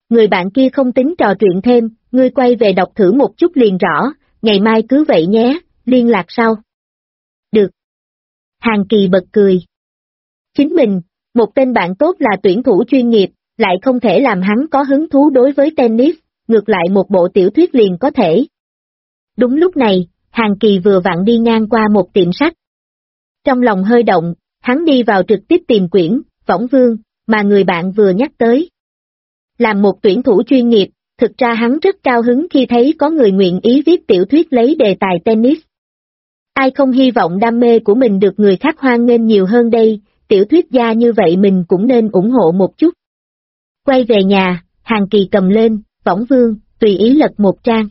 Người bạn kia không tính trò chuyện thêm, ngươi quay về đọc thử một chút liền rõ, ngày mai cứ vậy nhé, liên lạc sau. Được. Hàn Kỳ bật cười. Chính mình, một tên bạn tốt là tuyển thủ chuyên nghiệp, lại không thể làm hắn có hứng thú đối với tennis, ngược lại một bộ tiểu thuyết liền có thể. Đúng lúc này, Hàn Kỳ vừa vặn đi ngang qua một tiệm sách. Trong lòng hơi động, hắn đi vào trực tiếp tìm quyển, Võng Vương, mà người bạn vừa nhắc tới. Làm một tuyển thủ chuyên nghiệp, thực ra hắn rất cao hứng khi thấy có người nguyện ý viết tiểu thuyết lấy đề tài tennis. Ai không hy vọng đam mê của mình được người khác hoan nghênh nhiều hơn đây, tiểu thuyết gia như vậy mình cũng nên ủng hộ một chút. Quay về nhà, Hàn Kỳ cầm lên, Võng Vương, tùy ý lật một trang.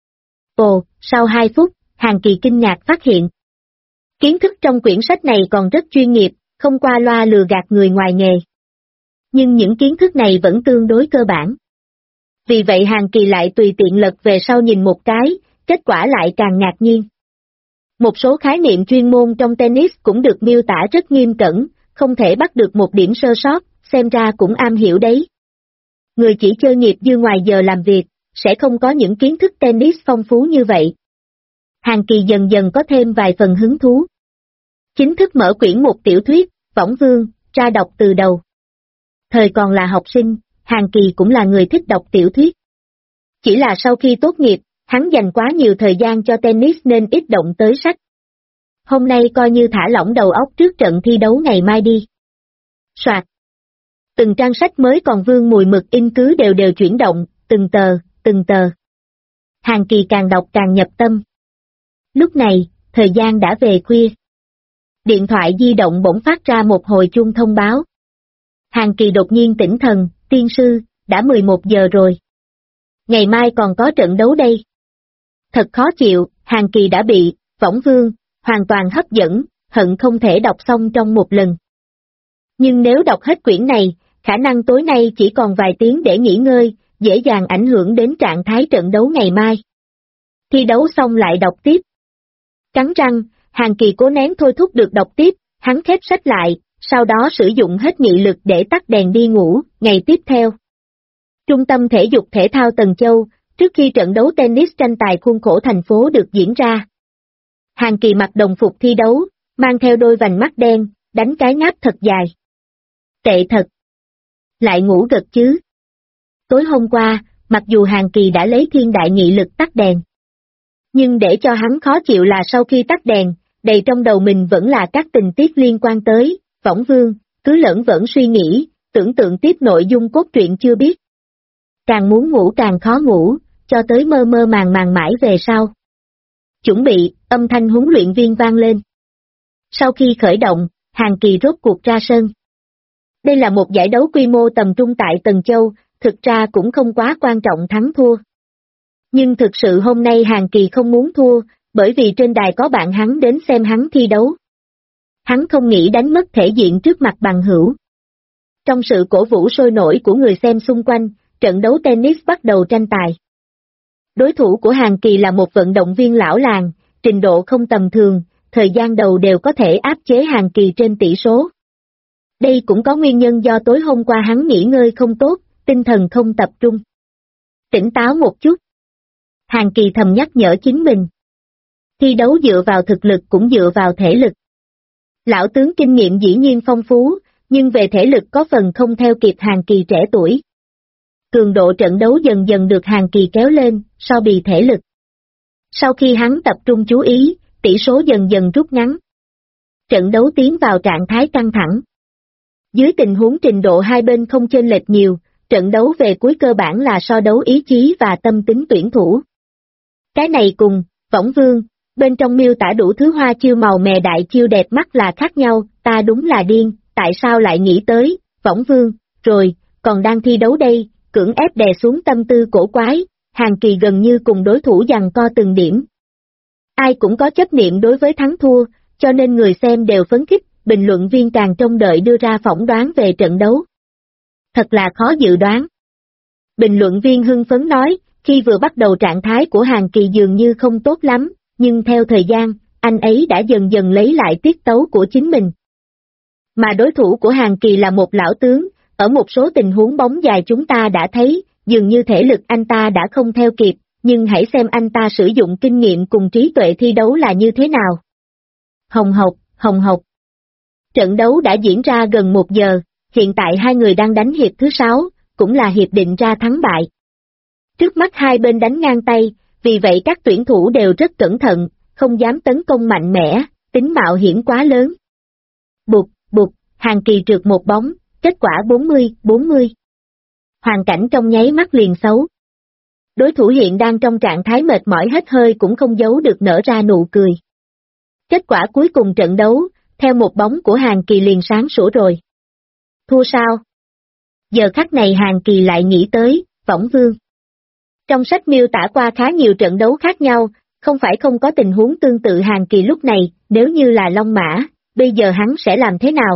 Ồ, sau 2 phút, Hàn Kỳ kinh ngạc phát hiện. Kiến thức trong quyển sách này còn rất chuyên nghiệp, không qua loa lừa gạt người ngoài nghề. Nhưng những kiến thức này vẫn tương đối cơ bản. Vì vậy Hàn Kỳ lại tùy tiện lật về sau nhìn một cái, kết quả lại càng ngạc nhiên. Một số khái niệm chuyên môn trong tennis cũng được miêu tả rất nghiêm cẩn, không thể bắt được một điểm sơ sót, xem ra cũng am hiểu đấy. Người chỉ chơi nghiệp dư ngoài giờ làm việc, sẽ không có những kiến thức tennis phong phú như vậy. Hàn Kỳ dần dần có thêm vài phần hứng thú. Chính thức mở quyển một tiểu thuyết, Võng Vương, ra đọc từ đầu. Thời còn là học sinh, Hàn Kỳ cũng là người thích đọc tiểu thuyết. Chỉ là sau khi tốt nghiệp, hắn dành quá nhiều thời gian cho tennis nên ít động tới sách. Hôm nay coi như thả lỏng đầu óc trước trận thi đấu ngày mai đi. Soạt. Từng trang sách mới còn vương mùi mực in cứ đều chuyển động, từng tờ. Hàn Kỳ càng đọc càng nhập tâm. Lúc này, thời gian đã về khuya. Điện thoại di động bỗng phát ra một hồi chuông thông báo. Hàn Kỳ đột nhiên tỉnh thần, tiên sư, đã 11 giờ rồi. Ngày mai còn có trận đấu đây. Thật khó chịu, Hàn Kỳ đã bị, Võng Vương, hoàn toàn hấp dẫn, hận không thể đọc xong trong một lần. Nhưng nếu đọc hết quyển này, khả năng tối nay chỉ còn vài tiếng để nghỉ ngơi, dễ dàng ảnh hưởng đến trạng thái trận đấu ngày mai. Thi đấu xong lại đọc tiếp. Cắn răng, Hàn Kỳ cố nén thôi thúc được đọc tiếp, hắn khép sách lại, sau đó sử dụng hết nghị lực để tắt đèn đi ngủ. Ngày tiếp theo. Trung tâm thể dục thể thao Tần Châu, trước khi trận đấu tennis tranh tài khuôn khổ thành phố được diễn ra. Hàn Kỳ mặc đồng phục thi đấu, mang theo đôi vành mắt đen, đánh cái ngáp thật dài. Tệ thật. Lại ngủ gật chứ. Tối hôm qua, mặc dù Hàn Kỳ đã lấy thiên đại nghị lực tắt đèn. Nhưng để cho hắn khó chịu là sau khi tắt đèn, đầy trong đầu mình vẫn là các tình tiết liên quan tới, Võng Vương, cứ lởn vởn suy nghĩ, tưởng tượng tiếp nội dung cốt truyện chưa biết. Càng muốn ngủ càng khó ngủ, cho tới mơ mơ màng mãi về sau. Chuẩn bị, âm thanh huấn luyện viên vang lên. Sau khi khởi động, Hàn Kỳ rốt cuộc ra sân. Đây là một giải đấu quy mô tầm trung tại Tần Châu, thực ra cũng không quá quan trọng thắng thua. Nhưng thực sự hôm nay Hàn Kỳ không muốn thua, bởi vì trên đài có bạn hắn đến xem hắn thi đấu. Hắn không nghĩ đánh mất thể diện trước mặt bằng hữu. Trong sự cổ vũ sôi nổi của người xem xung quanh, trận đấu tennis bắt đầu tranh tài. Đối thủ của Hàn Kỳ là một vận động viên lão làng, trình độ không tầm thường, thời gian đầu đều có thể áp chế Hàn Kỳ trên tỷ số. Đây cũng có nguyên nhân do tối hôm qua hắn nghỉ ngơi không tốt, tinh thần không tập trung. Tỉnh táo một chút. Hàn Kỳ thầm nhắc nhở chính mình. Thi đấu dựa vào thực lực cũng dựa vào thể lực. Lão tướng kinh nghiệm dĩ nhiên phong phú, nhưng về thể lực có phần không theo kịp Hàn Kỳ trẻ tuổi. Cường độ trận đấu dần dần được Hàn Kỳ kéo lên, so bì thể lực. Sau khi hắn tập trung chú ý, tỷ số dần dần rút ngắn. Trận đấu tiến vào trạng thái căng thẳng. Dưới tình huống trình độ hai bên không chênh lệch nhiều, trận đấu về cuối cơ bản là so đấu ý chí và tâm tính tuyển thủ. Cái này cùng, Võng Vương, bên trong miêu tả đủ thứ hoa chiêu màu mè đại chiêu đẹp mắt là khác nhau, ta đúng là điên, tại sao lại nghĩ tới, Võng Vương, rồi, còn đang thi đấu đây, cưỡng ép đè xuống tâm tư cổ quái, Hàn Kỳ gần như cùng đối thủ giằng co từng điểm. Ai cũng có chấp niệm đối với thắng thua, cho nên người xem đều phấn khích, bình luận viên càng trông đợi đưa ra phỏng đoán về trận đấu. Thật là khó dự đoán. Bình luận viên hưng phấn nói, khi vừa bắt đầu trạng thái của Hàn Kỳ dường như không tốt lắm, nhưng theo thời gian, anh ấy đã dần dần lấy lại tiết tấu của chính mình. Mà đối thủ của Hàn Kỳ là một lão tướng, ở một số tình huống bóng dài chúng ta đã thấy, dường như thể lực anh ta đã không theo kịp, nhưng hãy xem anh ta sử dụng kinh nghiệm cùng trí tuệ thi đấu là như thế nào. Hồng hộc, hồng hộc. Trận đấu đã diễn ra gần 1 giờ, hiện tại hai người đang đánh hiệp thứ 6, cũng là hiệp định ra thắng bại. Trước mắt hai bên đánh ngang tay, vì vậy các tuyển thủ đều rất cẩn thận, không dám tấn công mạnh mẽ, tính mạo hiểm quá lớn. Bụt, bụt, Hàn Kỳ trượt một bóng, kết quả 40-40. Hoàn cảnh trong nháy mắt liền xấu. Đối thủ hiện đang trong trạng thái mệt mỏi hết hơi cũng không giấu được nở ra nụ cười. Kết quả cuối cùng trận đấu, theo một bóng của Hàn Kỳ liền sáng sủa rồi. Thua sao? Giờ khắc này Hàn Kỳ lại nghĩ tới, Võng Vương. Trong sách miêu tả qua khá nhiều trận đấu khác nhau, không phải không có tình huống tương tự Hàn Kỳ lúc này, nếu như là Long Mã, bây giờ hắn sẽ làm thế nào?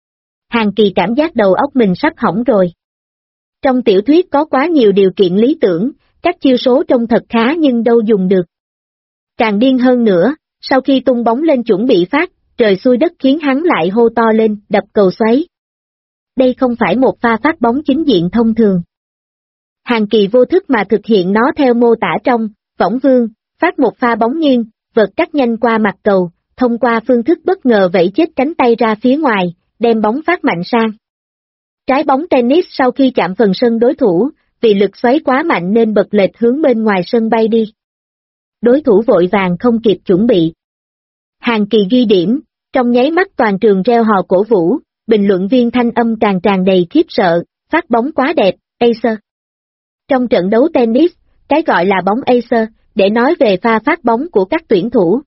Hàn Kỳ cảm giác đầu óc mình sắp hỏng rồi. Trong tiểu thuyết có quá nhiều điều kiện lý tưởng, các chiêu số trông thật khá nhưng đâu dùng được. Càng điên hơn nữa, sau khi tung bóng lên chuẩn bị phát, trời xui đất khiến hắn lại hô to lên, đập cầu xoáy. Đây không phải một pha phát bóng chính diện thông thường. Hàn Kỳ vô thức mà thực hiện nó theo mô tả trong Võng Vương, phát một pha bóng nghiêng, vợt cắt nhanh qua mặt cầu, thông qua phương thức bất ngờ vẫy chết cánh tay ra phía ngoài, đem bóng phát mạnh sang. Trái bóng tennis sau khi chạm phần sân đối thủ, vì lực xoáy quá mạnh nên bật lệch hướng bên ngoài sân bay đi. Đối thủ vội vàng không kịp chuẩn bị. Hàn Kỳ ghi điểm, trong nháy mắt toàn trường reo hò cổ vũ, bình luận viên thanh âm càng tràn đầy khiếp sợ, phát bóng quá đẹp, Acer. Trong trận đấu tennis, cái gọi là bóng Acer, để nói về pha phát bóng của các tuyển thủ.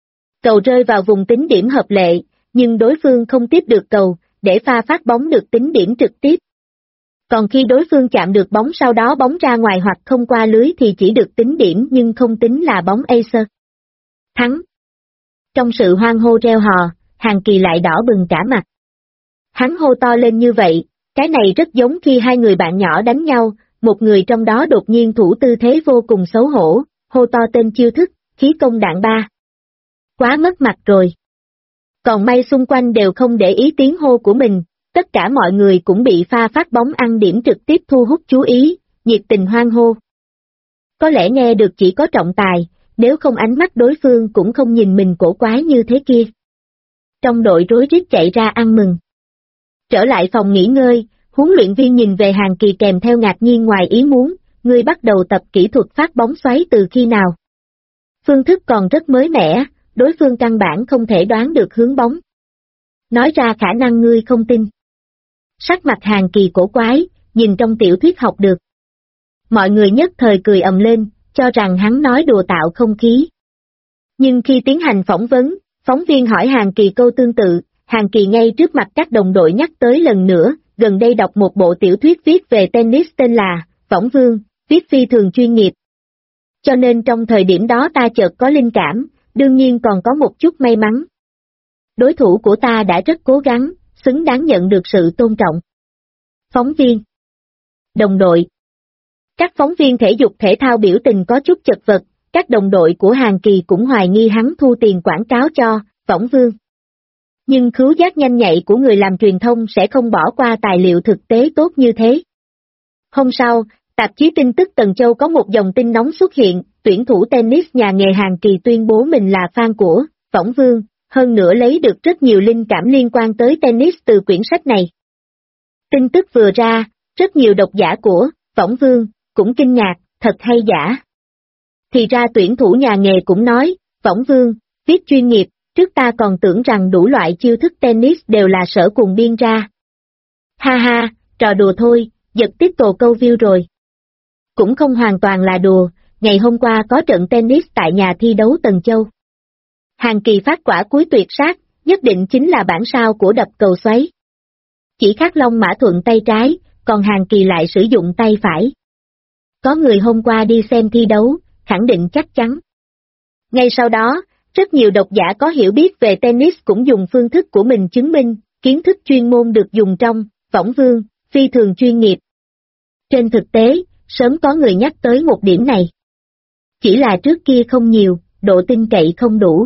Cầu rơi vào vùng tính điểm hợp lệ, nhưng đối phương không tiếp được cầu, để pha phát bóng được tính điểm trực tiếp. Còn khi đối phương chạm được bóng sau đó bóng ra ngoài hoặc không qua lưới thì chỉ được tính điểm nhưng không tính là bóng Acer. Thắng. Trong sự hoan hô reo hò, Hàn Kỳ lại đỏ bừng cả mặt. Hắn hô to lên như vậy, cái này rất giống khi hai người bạn nhỏ đánh nhau, một người trong đó đột nhiên thủ tư thế vô cùng xấu hổ, hô to tên chiêu thức, khí công đạn ba. Quá mất mặt rồi. Còn may xung quanh đều không để ý tiếng hô của mình, tất cả mọi người cũng bị pha phát bóng ăn điểm trực tiếp thu hút chú ý, nhiệt tình hoan hô. Có lẽ nghe được chỉ có trọng tài, nếu không ánh mắt đối phương cũng không nhìn mình cổ quái như thế kia. Trong đội rối rít chạy ra ăn mừng. Trở lại phòng nghỉ ngơi, huấn luyện viên nhìn về Hàn Kỳ kèm theo ngạc nhiên ngoài ý muốn, ngươi bắt đầu tập kỹ thuật phát bóng xoáy từ khi nào? Phương thức còn rất mới mẻ, đối phương căn bản không thể đoán được hướng bóng. Nói ra khả năng ngươi không tin. Sắc mặt Hàn Kỳ cổ quái, nhìn trong tiểu thuyết học được. Mọi người nhất thời cười ầm lên, cho rằng hắn nói đùa tạo không khí. Nhưng khi tiến hành phỏng vấn, phóng viên hỏi Hàn Kỳ câu tương tự, Hàn Kỳ ngay trước mặt các đồng đội nhắc tới lần nữa, gần đây đọc một bộ tiểu thuyết viết về tennis tên là Võng Vương, viết phi thường chuyên nghiệp. Cho nên trong thời điểm đó ta chợt có linh cảm, đương nhiên còn có một chút may mắn. Đối thủ của ta đã rất cố gắng, xứng đáng nhận được sự tôn trọng. Phóng viên. Đồng đội. Các phóng viên thể dục thể thao biểu tình có chút chật vật, các đồng đội của Hàn Kỳ cũng hoài nghi hắn thu tiền quảng cáo cho Võng Vương. Nhưng khứu giác nhanh nhạy của người làm truyền thông sẽ không bỏ qua tài liệu thực tế tốt như thế. Hôm sau, tạp chí tin tức Tần Châu có một dòng tin nóng xuất hiện, tuyển thủ tennis nhà nghề Hàn Kỳ tuyên bố mình là fan của Võng Vương, hơn nữa lấy được rất nhiều linh cảm liên quan tới tennis từ quyển sách này. Tin tức vừa ra, rất nhiều độc giả của Võng Vương cũng kinh ngạc, thật hay giả. Thì ra tuyển thủ nhà nghề cũng nói, Võng Vương, viết chuyên nghiệp, trước ta còn tưởng rằng đủ loại chiêu thức tennis đều là sở cùng biên ra. Ha ha, trò đùa thôi, giật tiếp tổ câu view rồi. Cũng không hoàn toàn là đùa, ngày hôm qua có trận tennis tại nhà thi đấu Tần Châu. Hàn Kỳ phát quả cuối tuyệt sát, nhất định chính là bản sao của đập cầu xoáy. Chỉ khác Long Mã thuận tay trái, còn Hàn Kỳ lại sử dụng tay phải. Có người hôm qua đi xem thi đấu, khẳng định chắc chắn. Ngay sau đó, rất nhiều độc giả có hiểu biết về tennis cũng dùng phương thức của mình chứng minh, kiến thức chuyên môn được dùng trong Võng Vương, phi thường chuyên nghiệp. Trên thực tế, sớm có người nhắc tới một điểm này. Chỉ là trước kia không nhiều, độ tin cậy không đủ.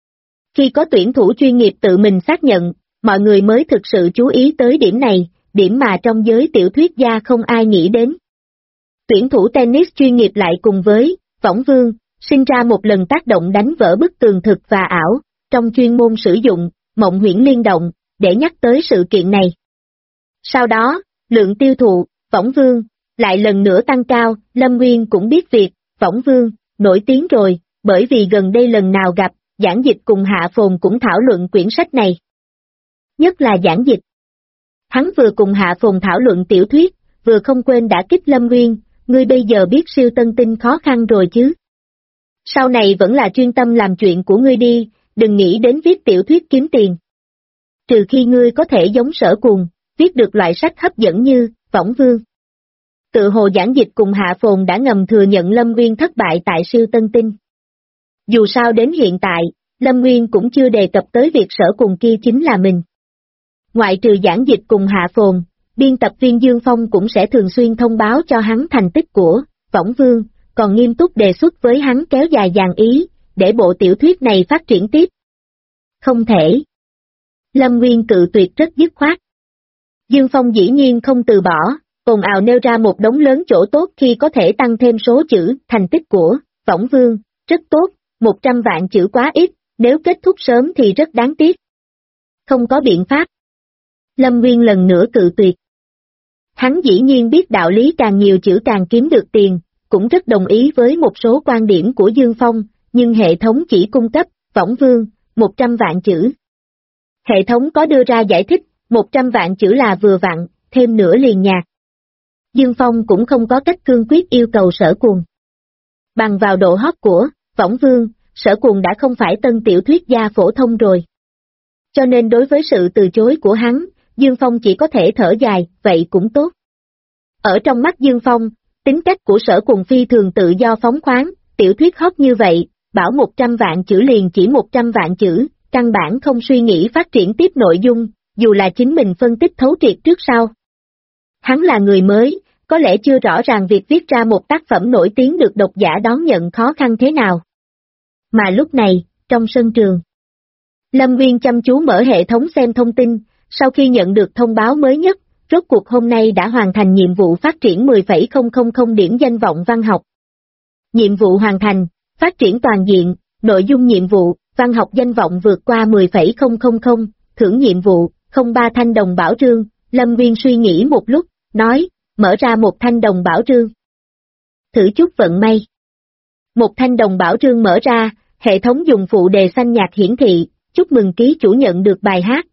Khi có tuyển thủ chuyên nghiệp tự mình xác nhận, mọi người mới thực sự chú ý tới điểm này, điểm mà trong giới tiểu thuyết gia không ai nghĩ đến. Tuyển thủ tennis chuyên nghiệp lại cùng với võng vương, sinh ra một lần tác động đánh vỡ bức tường thực và ảo, trong chuyên môn sử dụng mộng huyễn liên động, để nhắc tới sự kiện này. Sau đó, lượng tiêu thụ, võng vương, lại lần nữa tăng cao, Lâm Nguyên cũng biết việc, võng vương, nổi tiếng rồi, bởi vì gần đây lần nào gặp, Giảng Dịch cùng Hạ Phồn cũng thảo luận quyển sách này. Nhất là Giảng Dịch. Hắn vừa cùng Hạ Phồn thảo luận tiểu thuyết, vừa không quên đã kích Lâm Nguyên, ngươi bây giờ biết siêu tân tinh khó khăn rồi chứ. Sau này vẫn là chuyên tâm làm chuyện của ngươi đi, đừng nghĩ đến viết tiểu thuyết kiếm tiền. Trừ khi ngươi có thể giống Sở Cuồng, viết được loại sách hấp dẫn như võng vương. Tự hồ Giảng Dịch cùng Hạ Phồn đã ngầm thừa nhận Lâm Nguyên thất bại tại siêu tân tinh. Dù sao đến hiện tại, Lâm Nguyên cũng chưa đề cập tới việc Sở Cuồng kia chính là mình. Ngoại trừ Giảng Dịch cùng Hạ Phồn, biên tập viên Dương Phong cũng sẽ thường xuyên thông báo cho hắn thành tích của võng vương, còn nghiêm túc đề xuất với hắn kéo dài dàn ý, để bộ tiểu thuyết này phát triển tiếp. Không thể. Lâm Nguyên cự tuyệt rất dứt khoát. Dương Phong dĩ nhiên không từ bỏ, ồn ào nêu ra một đống lớn chỗ tốt khi có thể tăng thêm số chữ, thành tích của võng vương, rất tốt, 100 vạn chữ quá ít, nếu kết thúc sớm thì rất đáng tiếc. Không có biện pháp. Lâm Nguyên lần nữa cự tuyệt. Hắn dĩ nhiên biết đạo lý càng nhiều chữ càng kiếm được tiền, cũng rất đồng ý với một số quan điểm của Dương Phong, nhưng hệ thống chỉ cung cấp, võng vương, 100 vạn chữ. Hệ thống có đưa ra giải thích, 100 vạn chữ là vừa vặn, thêm nữa liền nhạt. Dương Phong cũng không có cách cương quyết yêu cầu Sở Cuồng. Bằng vào độ hot của võng vương, Sở Cuồng đã không phải tân tiểu thuyết gia phổ thông rồi. Cho nên đối với sự từ chối của hắn, Dương Phong chỉ có thể thở dài, vậy cũng tốt. Ở trong mắt Dương Phong, tính cách của Sở Cuồng phi thường tự do phóng khoáng, tiểu thuyết hot như vậy, bảo 100 vạn chữ liền chỉ 100 vạn chữ, căn bản không suy nghĩ phát triển tiếp nội dung, dù là chính mình phân tích thấu triệt trước sau. Hắn là người mới, có lẽ chưa rõ ràng việc viết ra một tác phẩm nổi tiếng được độc giả đón nhận khó khăn thế nào. Mà lúc này, trong sân trường, Lâm Nguyên chăm chú mở hệ thống xem thông tin, sau khi nhận được thông báo mới nhất, rốt cuộc hôm nay đã hoàn thành nhiệm vụ phát triển 10,000 điểm danh vọng văn học. Nhiệm vụ hoàn thành, phát triển toàn diện, nội dung nhiệm vụ, văn học danh vọng vượt qua 10,000, thưởng nhiệm vụ, 03 thanh đồng bảo trương, Lâm Nguyên suy nghĩ một lúc, nói, mở ra một thanh đồng bảo trương. Thử chút vận may. Một thanh đồng bảo trương mở ra, hệ thống dùng phụ đề xanh nhạt hiển thị, chúc mừng ký chủ nhận được bài hát,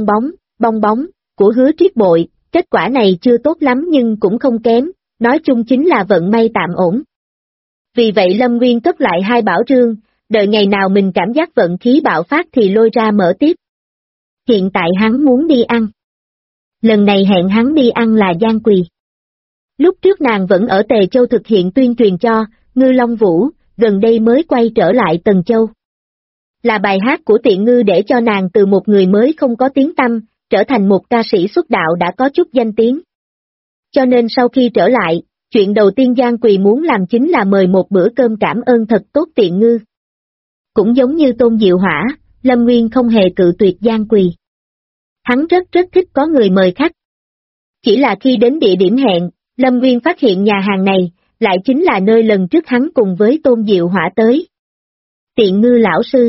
bong bóng, của Hứa Triết Bội, kết quả này chưa tốt lắm nhưng cũng không kém, nói chung chính là vận may tạm ổn. Vì vậy Lâm Nguyên cất lại 2 bảo trương, đợi ngày nào mình cảm giác vận khí bạo phát thì lôi ra mở tiếp. Hiện tại hắn muốn đi ăn. Lần này hẹn hắn đi ăn là Giang Quỳ. Lúc trước nàng vẫn ở Tề Châu thực hiện tuyên truyền cho Ngư Long Vũ, gần đây mới quay trở lại Tần Châu. Là bài hát của Tiện Ngư để cho nàng từ một người mới không có tiếng tăm, trở thành một ca sĩ xuất đạo đã có chút danh tiếng. Cho nên sau khi trở lại, chuyện đầu tiên Giang Quỳ muốn làm chính là mời một bữa cơm cảm ơn thật tốt Tiện Ngư. Cũng giống như Tôn Diệu Hỏa, Lâm Nguyên không hề cự tuyệt Giang Quỳ. Hắn rất thích có người mời khách. Chỉ là khi đến địa điểm hẹn, Lâm Nguyên phát hiện nhà hàng này, lại chính là nơi lần trước hắn cùng với Tôn Diệu Hỏa tới. Tiện Ngư lão sư.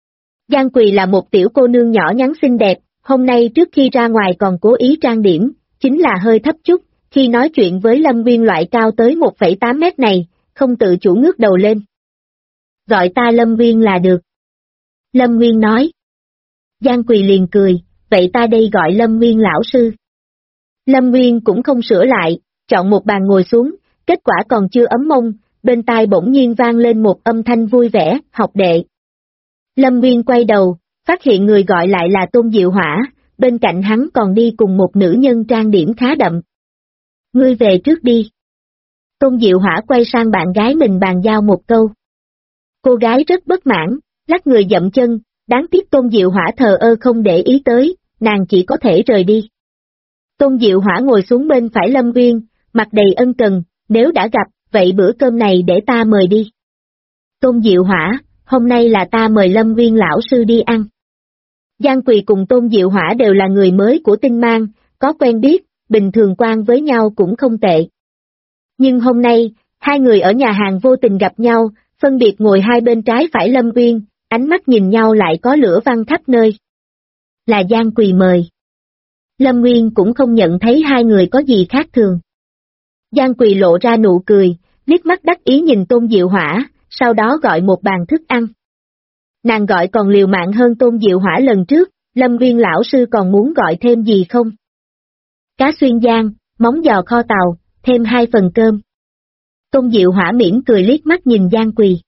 Giang Quỳ là một tiểu cô nương nhỏ nhắn xinh đẹp, hôm nay trước khi ra ngoài còn cố ý trang điểm, chính là hơi thấp chút, khi nói chuyện với Lâm Nguyên loại cao tới 1,8 mét này, không tự chủ ngước đầu lên. Gọi ta Lâm Nguyên là được. Lâm Nguyên nói. Giang Quỳ liền cười, vậy ta đây gọi Lâm Nguyên lão sư. Lâm Nguyên cũng không sửa lại, chọn một bàn ngồi xuống, kết quả còn chưa ấm mông, bên tai bỗng nhiên vang lên một âm thanh vui vẻ, học đệ. Lâm Nguyên quay đầu, phát hiện người gọi lại là Tôn Diệu Hỏa, bên cạnh hắn còn đi cùng một nữ nhân trang điểm khá đậm. Ngươi về trước đi. Tôn Diệu Hỏa quay sang bạn gái mình bàn giao một câu. Cô gái rất bất mãn, lắc người dậm chân, đáng tiếc Tôn Diệu Hỏa thờ ơ không để ý tới, nàng chỉ có thể rời đi. Tôn Diệu Hỏa ngồi xuống bên phải Lâm Nguyên, mặt đầy ân cần, nếu đã gặp, vậy bữa cơm này để ta mời đi. Tôn Diệu Hỏa, hôm nay là ta mời Lâm Nguyên lão sư đi ăn. Giang Quỳ cùng Tôn Diệu Hỏa đều là người mới của Tinh Mang, có quen biết, bình thường quan với nhau cũng không tệ. Nhưng hôm nay, hai người ở nhà hàng vô tình gặp nhau, phân biệt ngồi hai bên trái phải Lâm Uyên, ánh mắt nhìn nhau lại có lửa văng khắp nơi. Là Giang Quỳ mời. Lâm Nguyên cũng không nhận thấy hai người có gì khác thường. Giang Quỳ lộ ra nụ cười, liếc mắt đắc ý nhìn Tôn Diệu Hỏa, sau đó gọi một bàn thức ăn. Nàng gọi còn liều mạng hơn Tôn Diệu Hỏa lần trước, Lâm Nguyên lão sư còn muốn gọi thêm gì không? Cá xuyên giang, móng giò kho tàu, thêm 2 phần cơm. Tôn Diệu Hỏa mỉm cười liếc mắt nhìn Giang Quỳ.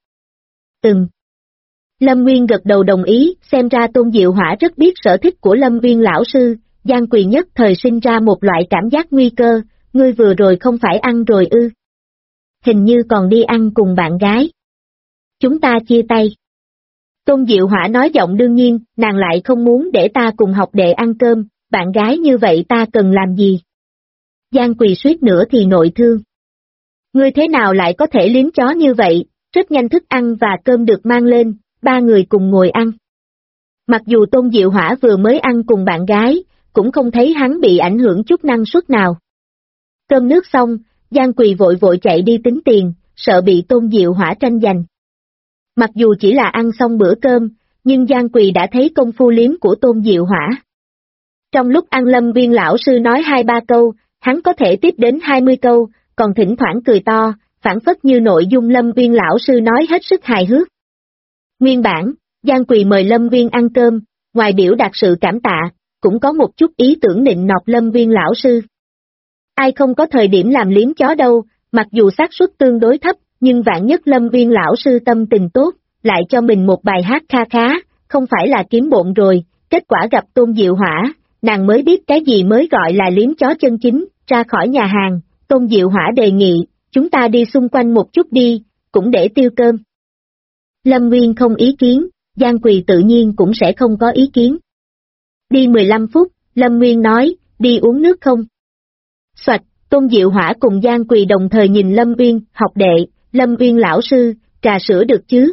Lâm Nguyên gật đầu đồng ý, xem ra Tôn Diệu Hỏa rất biết sở thích của Lâm Nguyên lão sư. Giang Quỳ nhất thời sinh ra một loại cảm giác nguy cơ, ngươi vừa rồi không phải ăn rồi ư? Hình như còn đi ăn cùng bạn gái. Chúng ta chia tay. Tôn Diệu Hỏa nói giọng đương nhiên, nàng lại không muốn để ta cùng học đệ ăn cơm, bạn gái như vậy ta cần làm gì? Giang Quỳ suýt nữa thì nội thương. Ngươi thế nào lại có thể liếm chó như vậy? Rất nhanh thức ăn và cơm được mang lên, ba người cùng ngồi ăn. Mặc dù Tôn Diệu Hỏa vừa mới ăn cùng bạn gái, cũng không thấy hắn bị ảnh hưởng chút năng suất nào. Cơm nước xong, Giang Quỳ vội vội chạy đi tính tiền, sợ bị Tôn Diệu Hỏa tranh giành. Mặc dù chỉ là ăn xong bữa cơm, nhưng Giang Quỳ đã thấy công phu liếm của Tôn Diệu Hỏa. Trong lúc ăn Lâm Nguyên lão sư nói 2-3 câu, hắn có thể tiếp đến 20 câu, còn thỉnh thoảng cười to, phản phất như nội dung Lâm Nguyên lão sư nói hết sức hài hước. Nguyên bản, Giang Quỳ mời Lâm Nguyên ăn cơm, ngoài biểu đạt sự cảm tạ, cũng có một chút ý tưởng nịnh nọt Lâm Nguyên lão sư. Ai không có thời điểm làm liếm chó đâu, mặc dù xác suất tương đối thấp, nhưng vạn nhất Lâm Nguyên lão sư tâm tình tốt, lại cho mình một bài hát kha khá, không phải là kiếm bộn rồi. Kết quả gặp Tôn Diệu Hỏa, nàng mới biết cái gì mới gọi là liếm chó chân chính. Ra khỏi nhà hàng, Tôn Diệu Hỏa đề nghị, chúng ta đi xung quanh một chút đi, cũng để tiêu cơm. Lâm Nguyên không ý kiến, Giang Quỳ tự nhiên cũng sẽ không có ý kiến. Đi 15 phút, Lâm Nguyên nói, đi uống nước không? Soạch, Tôn Diệu Hỏa cùng Giang Quỳ đồng thời nhìn Lâm Nguyên, học đệ, Lâm Nguyên lão sư, trà sữa được chứ?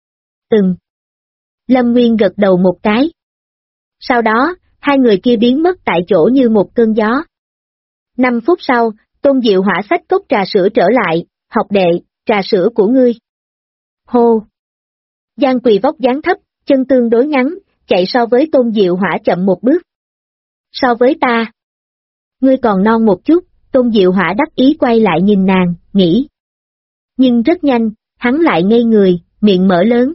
Lâm Nguyên gật đầu một cái. Sau đó, hai người kia biến mất tại chỗ như một cơn gió. 5 phút sau, Tôn Diệu Hỏa xách cốc trà sữa trở lại, học đệ, trà sữa của ngươi. Hô! Giang Quỳ vóc dáng thấp, chân tương đối ngắn, chạy so với Tôn Diệu Hỏa chậm một bước. So với ta, ngươi còn non một chút, Tôn Diệu Hỏa đắc ý quay lại nhìn nàng, nghĩ. Nhưng rất nhanh, hắn lại ngây người, miệng mở lớn.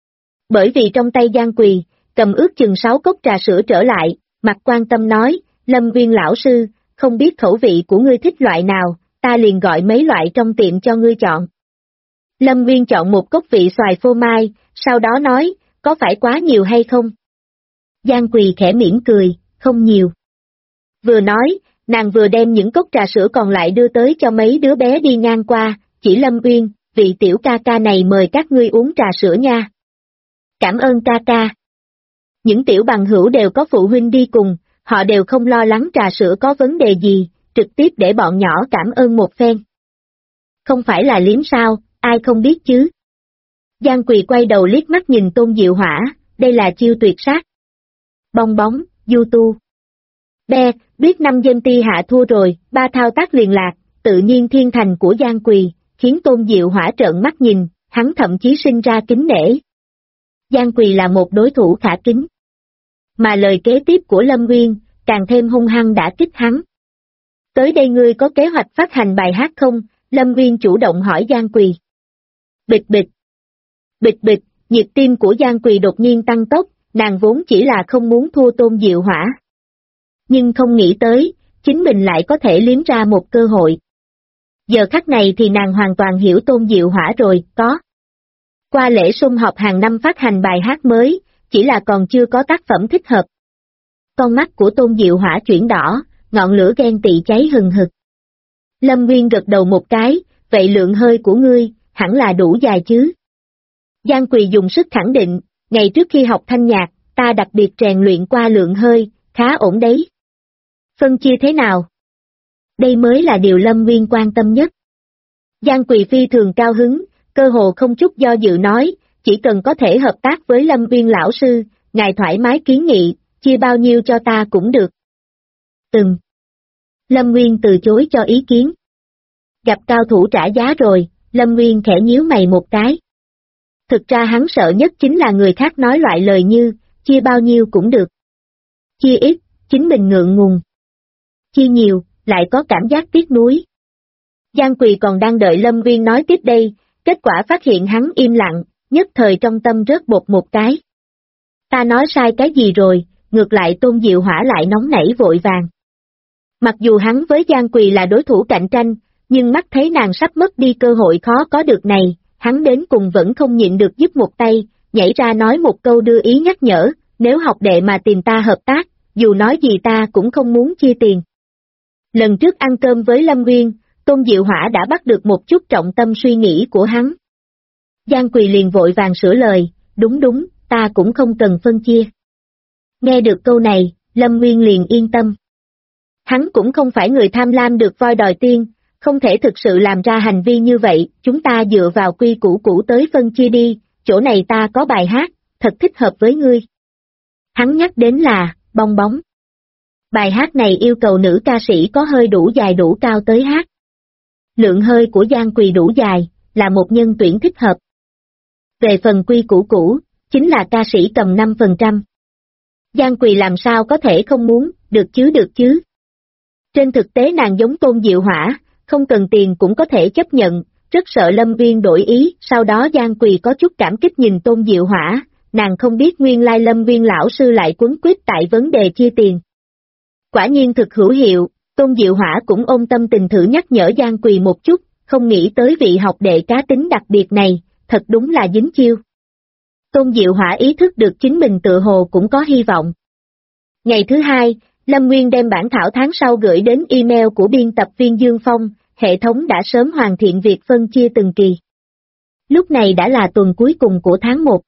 Bởi vì trong tay Giang Quỳ, cầm ước chừng 6 cốc trà sữa trở lại, mặt quan tâm nói, Lâm Nguyên lão sư, không biết khẩu vị của ngươi thích loại nào, ta liền gọi mấy loại trong tiệm cho ngươi chọn. Lâm Nguyên chọn một cốc vị xoài phô mai, sau đó nói, có phải quá nhiều hay không? Giang Quỳ khẽ mỉm cười, không nhiều. Vừa nói, nàng vừa đem những cốc trà sữa còn lại đưa tới cho mấy đứa bé đi ngang qua, chỉ Lâm Nguyên, vị tiểu ca ca này mời các ngươi uống trà sữa nha. Cảm ơn ca ca. Những tiểu bằng hữu đều có phụ huynh đi cùng, họ đều không lo lắng trà sữa có vấn đề gì, trực tiếp để bọn nhỏ cảm ơn một phen. Không phải là liếm sao, ai không biết chứ. Giang Quỳ quay đầu liếc mắt nhìn Tôn Diệu Hỏa, đây là chiêu tuyệt sát. Bong bóng, du tu. Be, biết 5 dân ti hạ thua rồi, 3 thao tác liền lạc, tự nhiên thiên thành của Giang Quỳ, khiến Tôn Diệu Hỏa trợn mắt nhìn, hắn thậm chí sinh ra kính nể. Giang Quỳ là một đối thủ khả kính. Mà lời kế tiếp của Lâm Nguyên, càng thêm hung hăng đã kích hắn. Tới đây ngươi có kế hoạch phát hành bài hát không? Lâm Nguyên chủ động hỏi Giang Quỳ. Bịch bịch. Bịch bịch, nhịp tim của Giang Quỳ đột nhiên tăng tốc, nàng vốn chỉ là không muốn thua Tôn Diệu Hỏa. Nhưng không nghĩ tới, chính mình lại có thể liếm ra một cơ hội. Giờ khắc này thì nàng hoàn toàn hiểu Tôn Diệu Hỏa rồi, có. Qua lễ sum họp hàng năm phát hành bài hát mới, chỉ là còn chưa có tác phẩm thích hợp. Con mắt của Tôn Diệu Hỏa chuyển đỏ, ngọn lửa ghen tị cháy hừng hực. Lâm Nguyên gật đầu một cái, vậy lượng hơi của ngươi, hẳn là đủ dài chứ. Giang Quỳ dùng sức khẳng định, ngày trước khi học thanh nhạc, ta đặc biệt rèn luyện qua lượng hơi, khá ổn đấy. Phân chia thế nào? Đây mới là điều Lâm Nguyên quan tâm nhất. Giang Quỳ phi thường cao hứng, cơ hồ không chút do dự nói, chỉ cần có thể hợp tác với Lâm Nguyên lão sư, ngài thoải mái kiến nghị, chia bao nhiêu cho ta cũng được. Lâm Nguyên từ chối cho ý kiến. Gặp cao thủ trả giá rồi, Lâm Nguyên khẽ nhíu mày một cái. Thực ra hắn sợ nhất chính là người khác nói loại lời như, chia bao nhiêu cũng được. Chia ít, chính mình ngượng ngùng. Chia nhiều, lại có cảm giác tiếc nuối. Giang Quỳ còn đang đợi Lâm Nguyên nói tiếp đây, kết quả phát hiện hắn im lặng, nhất thời trong tâm rớt bột một cái. Ta nói sai cái gì rồi, ngược lại Tôn Diệu Hỏa lại nóng nảy vội vàng. Mặc dù hắn với Giang Quỳ là đối thủ cạnh tranh, nhưng mắt thấy nàng sắp mất đi cơ hội khó có được này, hắn đến cùng vẫn không nhịn được giúp một tay, nhảy ra nói một câu đưa ý nhắc nhở, nếu học đệ mà tìm ta hợp tác, dù nói gì ta cũng không muốn chia tiền. Lần trước ăn cơm với Lâm Nguyên, Tôn Diệu Hỏa đã bắt được một chút trọng tâm suy nghĩ của hắn. Giang Quỳ liền vội vàng sửa lời, đúng, ta cũng không cần phân chia. Nghe được câu này, Lâm Nguyên liền yên tâm. Hắn cũng không phải người tham lam được voi đòi tiên, không thể thực sự làm ra hành vi như vậy, chúng ta dựa vào quy củ tới phân chia đi, chỗ này ta có bài hát, thật thích hợp với ngươi. Hắn nhắc đến là, bong bóng. Bài hát này yêu cầu nữ ca sĩ có hơi đủ dài đủ cao tới hát. Lượng hơi của Giang Quỳ đủ dài, là một nhân tuyển thích hợp. Về phần quy củ, chính là ca sĩ cầm 5%. Giang Quỳ làm sao có thể không muốn, được chứ. Trên thực tế nàng giống Tôn Diệu Hỏa, không cần tiền cũng có thể chấp nhận, rất sợ Lâm Nguyên đổi ý, sau đó Giang Quỳ có chút cảm kích nhìn Tôn Diệu Hỏa, nàng không biết nguyên lai Lâm Nguyên lão sư lại quấn quýt tại vấn đề chia tiền. Quả nhiên thực hữu hiệu, Tôn Diệu Hỏa cũng ôm tâm tình thử nhắc nhở Giang Quỳ một chút, không nghĩ tới vị học đệ cá tính đặc biệt này, thật đúng là dính chiêu. Tôn Diệu Hỏa ý thức được chính mình tự hồ cũng có hy vọng. Ngày thứ hai, Lâm Nguyên đem bản thảo tháng sau gửi đến email của biên tập viên Dương Phong, hệ thống đã sớm hoàn thiện việc phân chia từng kỳ. Lúc này đã là tuần cuối cùng của tháng 1.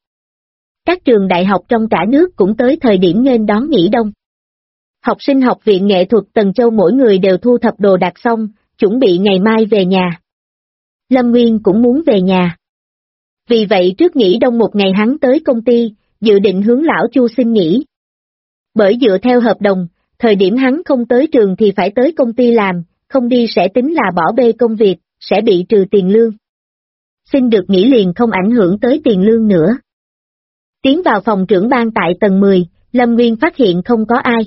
Các trường đại học trong cả nước cũng tới thời điểm nghênh đón nghỉ đông. Học sinh học viện nghệ thuật Tần Châu mỗi người đều thu thập đồ đạc xong, chuẩn bị ngày mai về nhà. Lâm Nguyên cũng muốn về nhà. Vì vậy trước nghỉ đông một ngày hắn tới công ty, dự định hướng lão Chu xin nghỉ. Bởi dựa theo hợp đồng, thời điểm hắn không tới trường thì phải tới công ty làm, không đi sẽ tính là bỏ bê công việc, sẽ bị trừ tiền lương. Xin được nghỉ liền không ảnh hưởng tới tiền lương nữa. Tiến vào phòng trưởng ban tại tầng 10, Lâm Nguyên phát hiện không có ai.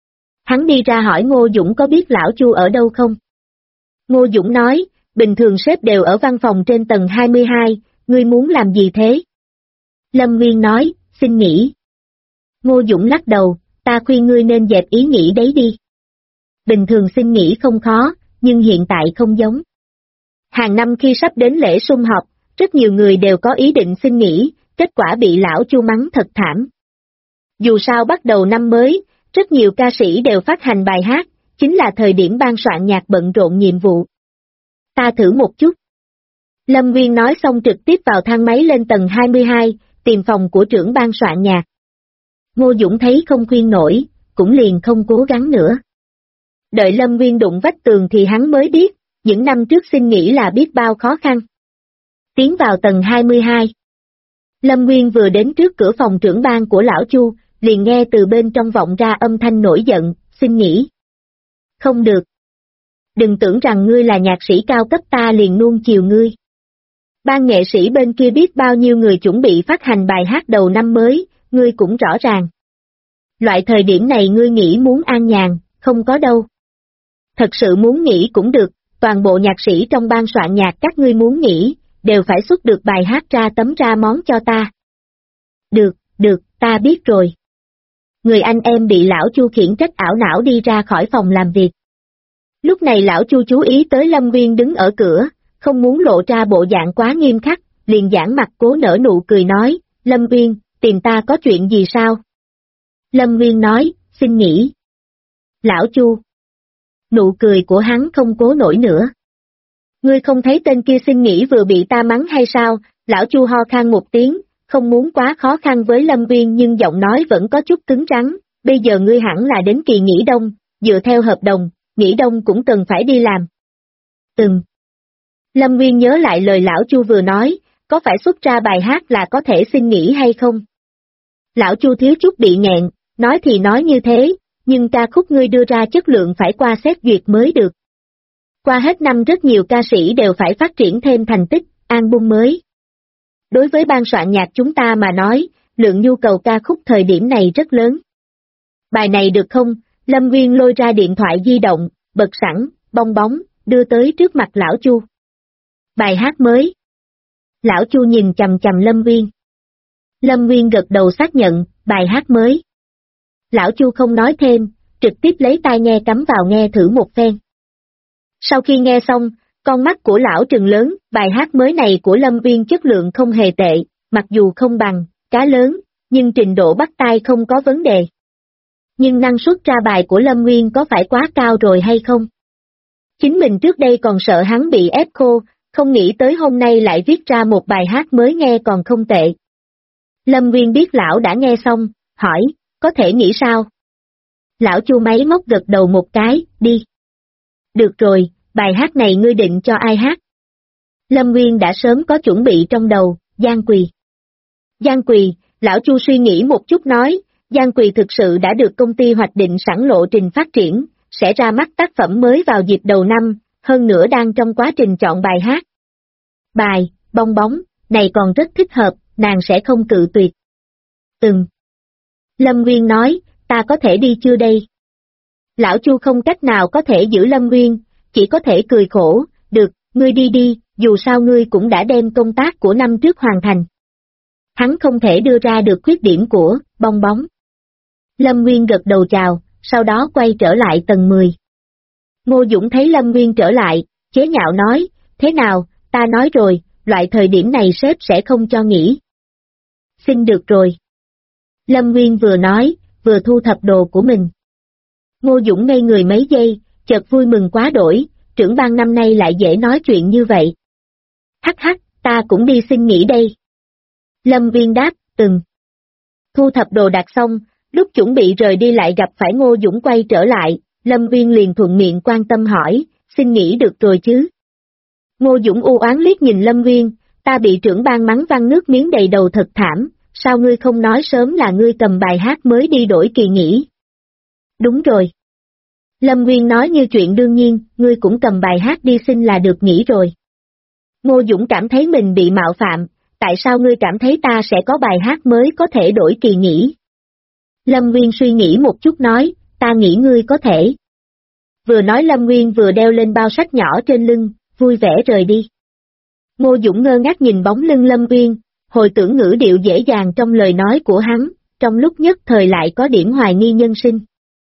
Hắn đi ra hỏi Ngô Dũng có biết lão Chu ở đâu không? Ngô Dũng nói, bình thường sếp đều ở văn phòng trên tầng 22, ngươi muốn làm gì thế? Lâm Nguyên nói, xin nghỉ. Ngô Dũng lắc đầu, ta khuyên ngươi nên dẹp ý nghĩ đấy đi. Bình thường xin nghỉ không khó, nhưng hiện tại không giống. Hàng năm khi sắp đến lễ sum họp, rất nhiều người đều có ý định xin nghỉ, kết quả bị lão Chu mắng thật thảm. Dù sao bắt đầu năm mới, rất nhiều ca sĩ đều phát hành bài hát, chính là thời điểm ban soạn nhạc bận rộn nhiệm vụ. Ta thử một chút. Lâm Nguyên nói xong trực tiếp vào thang máy lên tầng 22, tìm phòng của trưởng ban soạn nhạc. Ngô Dũng thấy không khuyên nổi, cũng liền không cố gắng nữa. Đợi Lâm Nguyên đụng vách tường thì hắn mới biết, những năm trước xin nghỉ là biết bao khó khăn. Tiến vào tầng 22. Lâm Nguyên vừa đến trước cửa phòng trưởng ban của lão Chu, liền nghe từ bên trong vọng ra âm thanh nổi giận, xin nghỉ. Không được. Đừng tưởng rằng ngươi là nhạc sĩ cao cấp ta liền nuông chiều ngươi. Ban nghệ sĩ bên kia biết bao nhiêu người chuẩn bị phát hành bài hát đầu năm mới, ngươi cũng rõ ràng. Loại thời điểm này ngươi nghĩ muốn an nhàn, không có đâu. Thật sự muốn nghỉ cũng được, toàn bộ nhạc sĩ trong ban soạn nhạc các ngươi muốn nghỉ, đều phải xuất được bài hát ra tấm ra món cho ta. Được, ta biết rồi. Người anh em bị lão Chu khiển trách ảo não đi ra khỏi phòng làm việc. Lúc này lão Chu chú ý tới Lâm Nguyên đứng ở cửa, không muốn lộ ra bộ dạng quá nghiêm khắc, liền giãn mặt cố nở nụ cười nói, Lâm Nguyên, tìm ta có chuyện gì sao? Lâm Nguyên nói, xin nghỉ. Lão Chu. Nụ cười của hắn không cố nổi nữa. Ngươi không thấy tên kia xin nghỉ vừa bị ta mắng hay sao? Lão Chu ho khan một tiếng, không muốn quá khó khăn với Lâm Nguyên nhưng giọng nói vẫn có chút cứng rắn, bây giờ ngươi hẳn là đến kỳ nghỉ đông, dựa theo hợp đồng, nghỉ đông cũng cần phải đi làm. Lâm Nguyên nhớ lại lời lão Chu vừa nói, có phải xuất ra bài hát là có thể xin nghỉ hay không? Lão Chu thiếu chút bị nghẹn, nói thì nói như thế, nhưng ca khúc ngươi đưa ra chất lượng phải qua xét duyệt mới được. Qua hết năm rất nhiều ca sĩ đều phải phát triển thêm thành tích, album mới. Đối với ban soạn nhạc chúng ta mà nói, lượng nhu cầu ca khúc thời điểm này rất lớn. Bài này được không? Lâm Nguyên lôi ra điện thoại di động, bật sẵn, bong bóng, đưa tới trước mặt lão Chu. Bài hát mới. Lão Chu nhìn chằm chằm Lâm Nguyên. Lâm Nguyên gật đầu xác nhận, bài hát mới. Lão Chu không nói thêm, trực tiếp lấy tai nghe cắm vào nghe thử một phen. Sau khi nghe xong, con mắt của lão trừng lớn, bài hát mới này của Lâm Nguyên chất lượng không hề tệ, mặc dù không bằng cá lớn, nhưng trình độ bắt tai không có vấn đề. Nhưng năng suất ra bài của Lâm Nguyên có phải quá cao rồi hay không? Chính mình trước đây còn sợ hắn bị ép khô, không nghĩ tới hôm nay lại viết ra một bài hát mới nghe còn không tệ. Lâm Nguyên biết lão đã nghe xong, hỏi, có thể nghĩ sao? Lão Chu máy móc gật đầu một cái, đi. Được rồi, bài hát này ngươi định cho ai hát? Lâm Nguyên đã sớm có chuẩn bị trong đầu, Giang Quỳ. Giang Quỳ, lão Chu suy nghĩ một chút nói, Giang Quỳ thực sự đã được công ty hoạch định sẵn lộ trình phát triển, sẽ ra mắt tác phẩm mới vào dịp đầu năm, hơn nữa đang trong quá trình chọn bài hát. Bài, bong bóng, này còn rất thích hợp, nàng sẽ không cự tuyệt. Lâm Nguyên nói, ta có thể đi chưa đây? Lão Chu không cách nào có thể giữ Lâm Nguyên, chỉ có thể cười khổ, được, ngươi đi đi, dù sao ngươi cũng đã đem công tác của năm trước hoàn thành. Hắn không thể đưa ra được khuyết điểm của bong bóng. Lâm Nguyên gật đầu chào, sau đó quay trở lại tầng 10. Ngô Dũng thấy Lâm Nguyên trở lại, chế nhạo nói, thế nào, ta nói rồi, loại thời điểm này sếp sẽ không cho nghỉ. Xin được rồi. Lâm Nguyên vừa nói, vừa thu thập đồ của mình. Ngô Dũng ngây người mấy giây, chợt vui mừng quá đổi, trưởng ban năm nay lại dễ nói chuyện như vậy. Hắc hắc, ta cũng đi xin nghỉ đây. Lâm Nguyên đáp, Thu thập đồ đạc xong, lúc chuẩn bị rời đi lại gặp phải Ngô Dũng quay trở lại, Lâm Nguyên liền thuận miệng quan tâm hỏi, xin nghỉ được rồi chứ? Ngô Dũng u oán liếc nhìn Lâm Nguyên, ta bị trưởng ban mắng văng nước miếng đầy đầu thật thảm, sao ngươi không nói sớm là ngươi cầm bài hát mới đi đổi kỳ nghỉ? Đúng rồi. Lâm Nguyên nói như chuyện đương nhiên, ngươi cũng cầm bài hát đi xin là được nghỉ rồi. Ngô Dũng cảm thấy mình bị mạo phạm, tại sao ngươi cảm thấy ta sẽ có bài hát mới có thể đổi kỳ nghỉ? Lâm Nguyên suy nghĩ một chút nói, ta nghĩ ngươi có thể. Vừa nói Lâm Nguyên vừa đeo lên bao sách nhỏ trên lưng, vui vẻ rời đi. Ngô Dũng ngơ ngác nhìn bóng lưng Lâm Nguyên, hồi tưởng ngữ điệu dễ dàng trong lời nói của hắn, trong lúc nhất thời lại có điểm hoài nghi nhân sinh.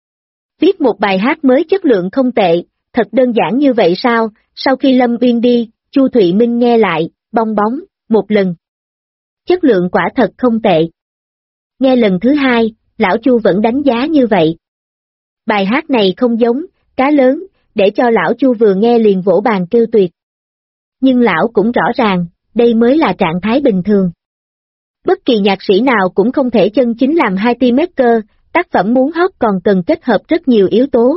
Viết một bài hát mới chất lượng không tệ, thật đơn giản như vậy sao? Sau khi Lâm Nguyên đi, Chu Thụy Minh nghe lại, bong bóng, một lần. Chất lượng quả thật không tệ. Nghe lần thứ hai, lão Chu vẫn đánh giá như vậy. Bài hát này không giống, cá lớn, để cho lão Chu vừa nghe liền vỗ bàn kêu tuyệt. Nhưng lão cũng rõ ràng, đây mới là trạng thái bình thường. Bất kỳ nhạc sĩ nào cũng không thể chân chính làm hit maker, tác phẩm muốn hot còn cần kết hợp rất nhiều yếu tố.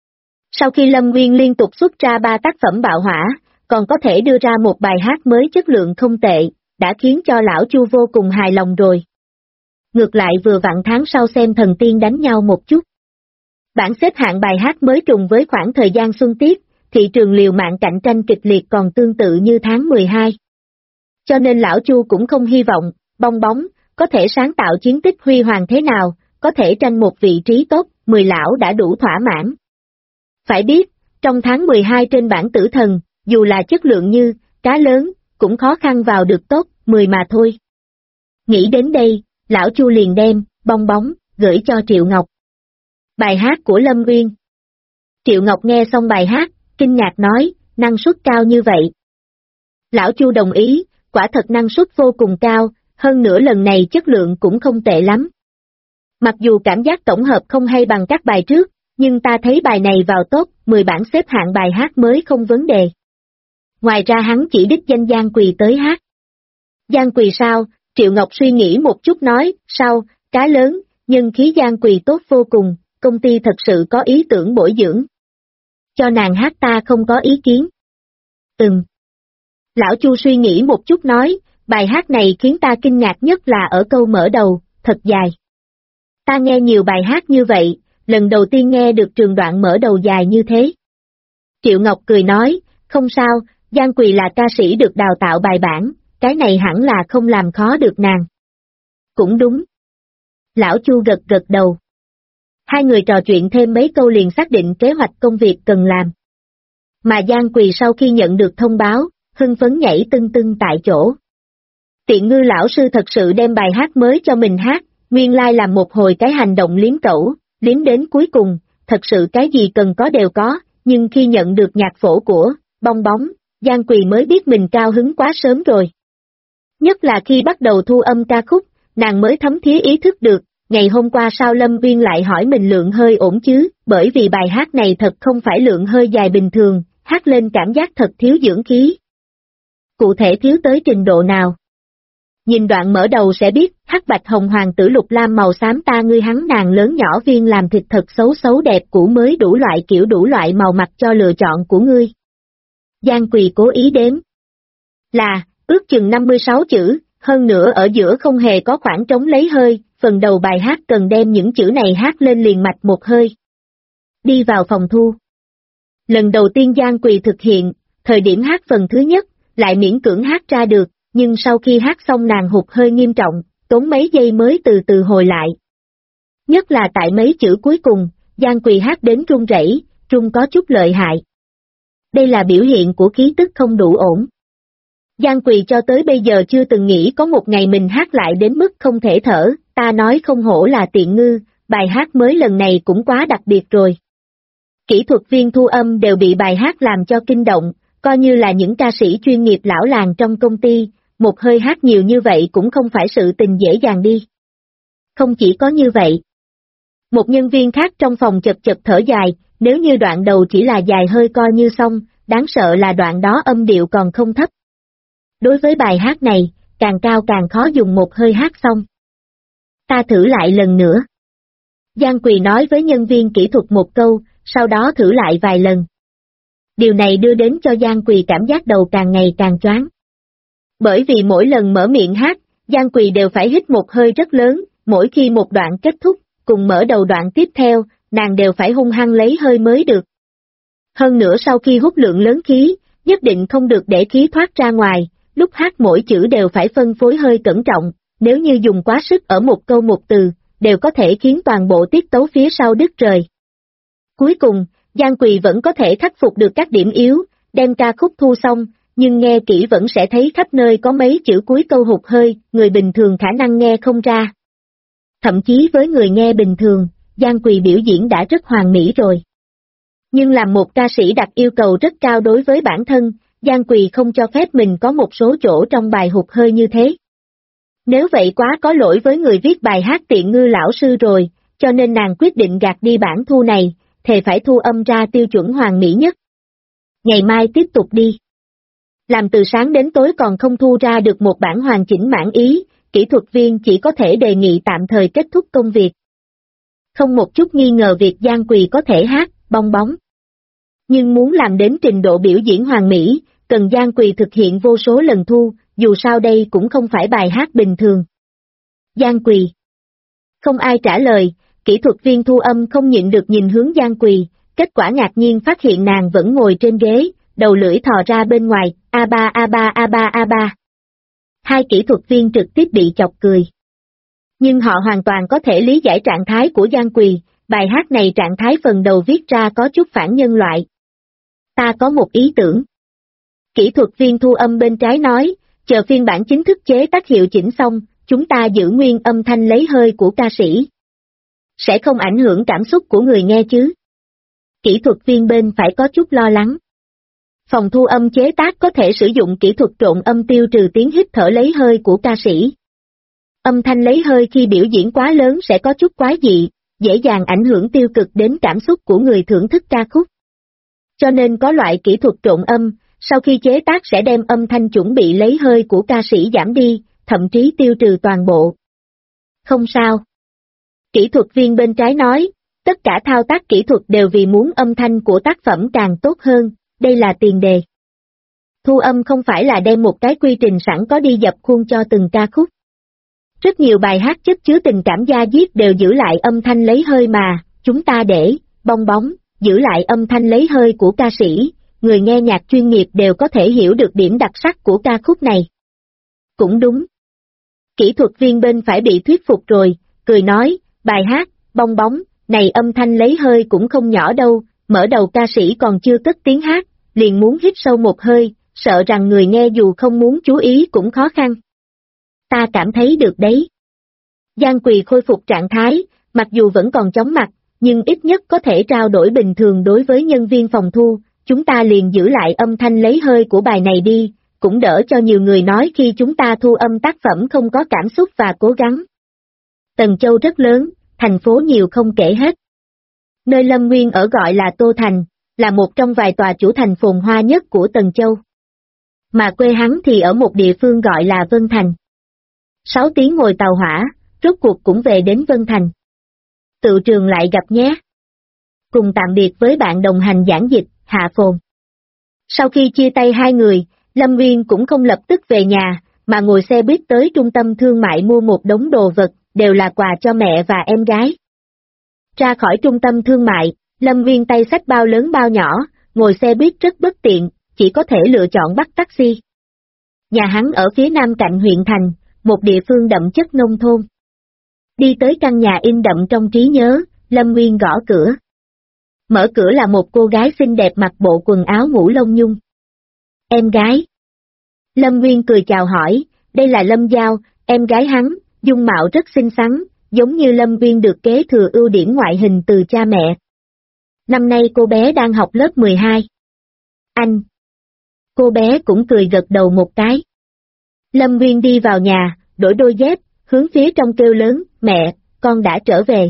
Sau khi Lâm Nguyên liên tục xuất ra 3 tác phẩm bạo hỏa, còn có thể đưa ra một bài hát mới chất lượng không tệ, đã khiến cho lão Chu vô cùng hài lòng rồi. Ngược lại vừa vặn tháng sau xem thần tiên đánh nhau một chút. Bảng xếp hạng bài hát mới trùng với khoảng thời gian xuân tiết, thị trường liều mạng cạnh tranh kịch liệt còn tương tự như tháng 12. Cho nên lão Chu cũng không hy vọng, bong bóng, có thể sáng tạo chiến tích huy hoàng thế nào, có thể tranh một vị trí top 10 lão đã đủ thỏa mãn. Phải biết, trong tháng 12 trên bảng tử thần, dù là chất lượng như cá lớn, cũng khó khăn vào được top 10 mà thôi. Nghĩ đến đây, lão Chu liền đem bong bóng gửi cho Triệu Ngọc. Bài hát của Lâm Nguyên. Triệu Ngọc nghe xong bài hát, kinh ngạc nói, năng suất cao như vậy. Lão Chu đồng ý, quả thật năng suất vô cùng cao, hơn nữa lần này chất lượng cũng không tệ lắm. Mặc dù cảm giác tổng hợp không hay bằng các bài trước, nhưng ta thấy bài này vào top 10 bảng xếp hạng bài hát mới không vấn đề. Ngoài ra hắn chỉ đích danh Giang Quỳ tới hát. Giang Quỳ sao? Triệu Ngọc suy nghĩ một chút nói, sao, cá lớn, nhân khí Giang Quỳ tốt vô cùng, công ty thật sự có ý tưởng bồi dưỡng. Cho nàng hát ta không có ý kiến. Lão Chu suy nghĩ một chút nói, bài hát này khiến ta kinh ngạc nhất là ở câu mở đầu, thật dài. Ta nghe nhiều bài hát như vậy, lần đầu tiên nghe được trường đoạn mở đầu dài như thế. Triệu Ngọc cười nói, không sao, Giang Quỳ là ca sĩ được đào tạo bài bản, cái này hẳn là không làm khó được nàng. Cũng đúng. Lão Chu gật gật đầu. Hai người trò chuyện thêm mấy câu liền xác định kế hoạch công việc cần làm. Mà Giang Quỳ sau khi nhận được thông báo, hưng phấn nhảy tưng tưng tại chỗ. Tiện Ngư lão sư thật sự đem bài hát mới cho mình hát, nguyên lai làm một hồi cái hành động liếm cẩu, liếm đến cuối cùng, thật sự cái gì cần có đều có, nhưng khi nhận được nhạc phổ của Bong Bóng, Giang Quỳ mới biết mình cao hứng quá sớm rồi. Nhất là khi bắt đầu thu âm ca khúc, nàng mới thấm thía ý thức được, ngày hôm qua sao Lâm Uyên lại hỏi mình lượng hơi ổn chứ, bởi vì bài hát này thật không phải lượng hơi dài bình thường, hát lên cảm giác thật thiếu dưỡng khí. Cụ thể thiếu tới trình độ nào? Nhìn đoạn mở đầu sẽ biết, hắc bạch hồng hoàng tử lục lam màu xám ta ngươi hắn nàng lớn nhỏ viên làm thịt thật xấu xấu đẹp cũ mới đủ loại kiểu đủ loại màu mặt cho lựa chọn của ngươi. Giang Quỳ cố ý đếm. Là, ước chừng 56 chữ, hơn nữa ở giữa không hề có khoảng trống lấy hơi, phần đầu bài hát cần đem những chữ này hát lên liền mạch một hơi. Đi vào phòng thu. Lần đầu tiên Giang Quỳ thực hiện, thời điểm hát phần thứ nhất, lại miễn cưỡng hát ra được, nhưng sau khi hát xong nàng hụt hơi nghiêm trọng, tốn mấy giây mới từ từ hồi lại. Nhất là tại mấy chữ cuối cùng, Giang Quỳ hát đến run rẩy, run có chút lợi hại. Đây là biểu hiện của khí tức không đủ ổn. Giang Quỳ cho tới bây giờ chưa từng nghĩ có một ngày mình hát lại đến mức không thể thở, ta nói không hổ là Tiện Ngư, bài hát mới lần này cũng quá đặc biệt rồi. Kỹ thuật viên thu âm đều bị bài hát làm cho kinh động, coi như là những ca sĩ chuyên nghiệp lão làng trong công ty, một hơi hát nhiều như vậy cũng không phải sự tình dễ dàng đi. Không chỉ có như vậy. Một nhân viên khác trong phòng chật chật thở dài, nếu như đoạn đầu chỉ là dài hơi coi như xong, đáng sợ là đoạn đó âm điệu còn không thấp. Đối với bài hát này, càng cao càng khó dùng một hơi hát xong. Ta thử lại lần nữa. Giang Quỳ nói với nhân viên kỹ thuật một câu, sau đó thử lại vài lần. Điều này đưa đến cho Giang Quỳ cảm giác đầu càng ngày càng choáng. Bởi vì mỗi lần mở miệng hát, Giang Quỳ đều phải hít một hơi rất lớn, mỗi khi một đoạn kết thúc, cùng mở đầu đoạn tiếp theo, nàng đều phải hung hăng lấy hơi mới được. Hơn nữa sau khi hút lượng lớn khí, nhất định không được để khí thoát ra ngoài, lúc hát mỗi chữ đều phải phân phối hơi cẩn trọng, nếu như dùng quá sức ở một câu một từ, đều có thể khiến toàn bộ tiết tấu phía sau đứt rời. Cuối cùng, Giang Quỳ vẫn có thể khắc phục được các điểm yếu, đem ca khúc thu xong, nhưng nghe kỹ vẫn sẽ thấy khắp nơi có mấy chữ cuối câu hụt hơi, người bình thường khả năng nghe không ra. Thậm chí với người nghe bình thường, Giang Quỳ biểu diễn đã rất hoàn mỹ rồi. Nhưng làm một ca sĩ đặt yêu cầu rất cao đối với bản thân, Giang Quỳ không cho phép mình có một số chỗ trong bài hụt hơi như thế. Nếu vậy quá có lỗi với người viết bài hát Tiện Ngư lão sư rồi, cho nên nàng quyết định gạt đi bản thu này, thề phải thu âm ra tiêu chuẩn hoàn mỹ nhất. Ngày mai tiếp tục đi. Làm từ sáng đến tối còn không thu ra được một bản hoàn chỉnh mãn ý, kỹ thuật viên chỉ có thể đề nghị tạm thời kết thúc công việc. Không một chút nghi ngờ việc Giang Quỳ có thể hát, bong bóng. Nhưng muốn làm đến trình độ biểu diễn hoàn mỹ, cần Giang Quỳ thực hiện vô số lần thu, dù sao đây cũng không phải bài hát bình thường. Giang Quỳ. Không ai trả lời, kỹ thuật viên thu âm không nhịn được nhìn hướng Giang Quỳ, kết quả ngạc nhiên phát hiện nàng vẫn ngồi trên ghế, đầu lưỡi thò ra bên ngoài, A3 A3 A3 A3. Hai kỹ thuật viên trực tiếp bị chọc cười. Nhưng họ hoàn toàn có thể lý giải trạng thái của Giang Quỳ, bài hát này trạng thái phần đầu viết ra có chút phản nhân loại. Ta có một ý tưởng. Kỹ thuật viên thu âm bên trái nói, chờ phiên bản chính thức chế tác hiệu chỉnh xong, chúng ta giữ nguyên âm thanh lấy hơi của ca sĩ. Sẽ không ảnh hưởng cảm xúc của người nghe chứ. Kỹ thuật viên bên phải có chút lo lắng. Phòng thu âm chế tác có thể sử dụng kỹ thuật trộn âm tiêu trừ tiếng hít thở lấy hơi của ca sĩ. Âm thanh lấy hơi khi biểu diễn quá lớn sẽ có chút quái dị, dễ dàng ảnh hưởng tiêu cực đến cảm xúc của người thưởng thức ca khúc. Cho nên có loại kỹ thuật trộn âm, sau khi chế tác sẽ đem âm thanh chuẩn bị lấy hơi của ca sĩ giảm đi, thậm chí tiêu trừ toàn bộ. Không sao. Kỹ thuật viên bên trái nói, tất cả thao tác kỹ thuật đều vì muốn âm thanh của tác phẩm càng tốt hơn, đây là tiền đề. Thu âm không phải là đem một cái quy trình sẵn có đi dập khuôn cho từng ca khúc. Rất nhiều bài hát chất chứa tình cảm da diết đều giữ lại âm thanh lấy hơi mà, chúng ta để, bong bóng, giữ lại âm thanh lấy hơi của ca sĩ, người nghe nhạc chuyên nghiệp đều có thể hiểu được điểm đặc sắc của ca khúc này. Cũng đúng. Kỹ thuật viên bên phải bị thuyết phục rồi, cười nói, bài hát, bong bóng, này âm thanh lấy hơi cũng không nhỏ đâu, mở đầu ca sĩ còn chưa cất tiếng hát, liền muốn hít sâu một hơi, sợ rằng người nghe dù không muốn chú ý cũng khó khăn. Ta cảm thấy được đấy. Giang Quỳ khôi phục trạng thái, mặc dù vẫn còn chóng mặt, nhưng ít nhất có thể trao đổi bình thường đối với nhân viên phòng thu, chúng ta liền giữ lại âm thanh lấy hơi của bài này đi, cũng đỡ cho nhiều người nói khi chúng ta thu âm tác phẩm không có cảm xúc và cố gắng. Tần Châu rất lớn, thành phố nhiều không kể hết. Nơi Lâm Nguyên ở gọi là Tô Thành, là một trong vài tòa chủ thành phồn hoa nhất của Tần Châu. Mà quê hắn thì ở một địa phương gọi là Vân Thành. 6 tiếng ngồi tàu hỏa, rốt cuộc cũng về đến Vân Thành. Tự trường lại gặp nhé. Cùng tạm biệt với bạn đồng hành giảng dịch, Hạ Phồn. Sau khi chia tay hai người, Lâm Nguyên cũng không lập tức về nhà, mà ngồi xe buýt tới trung tâm thương mại mua một đống đồ vật, đều là quà cho mẹ và em gái. Ra khỏi trung tâm thương mại, Lâm Nguyên tay xách bao lớn bao nhỏ, ngồi xe buýt rất bất tiện, chỉ có thể lựa chọn bắt taxi. Nhà hắn ở phía nam cạnh huyện thành, một địa phương đậm chất nông thôn. Đi tới căn nhà in đậm trong trí nhớ, Lâm Nguyên gõ cửa. Mở cửa là một cô gái xinh đẹp mặc bộ quần áo ngủ lông nhung. Em gái. Lâm Nguyên cười chào hỏi, đây là Lâm Giao, em gái hắn, dung mạo rất xinh xắn, giống như Lâm Nguyên được kế thừa ưu điểm ngoại hình từ cha mẹ. Năm nay cô bé đang học lớp 12. Anh. Cô bé cũng cười gật đầu một cái. Lâm Nguyên đi vào nhà, đổi đôi dép, hướng phía trong kêu lớn, mẹ, con đã trở về.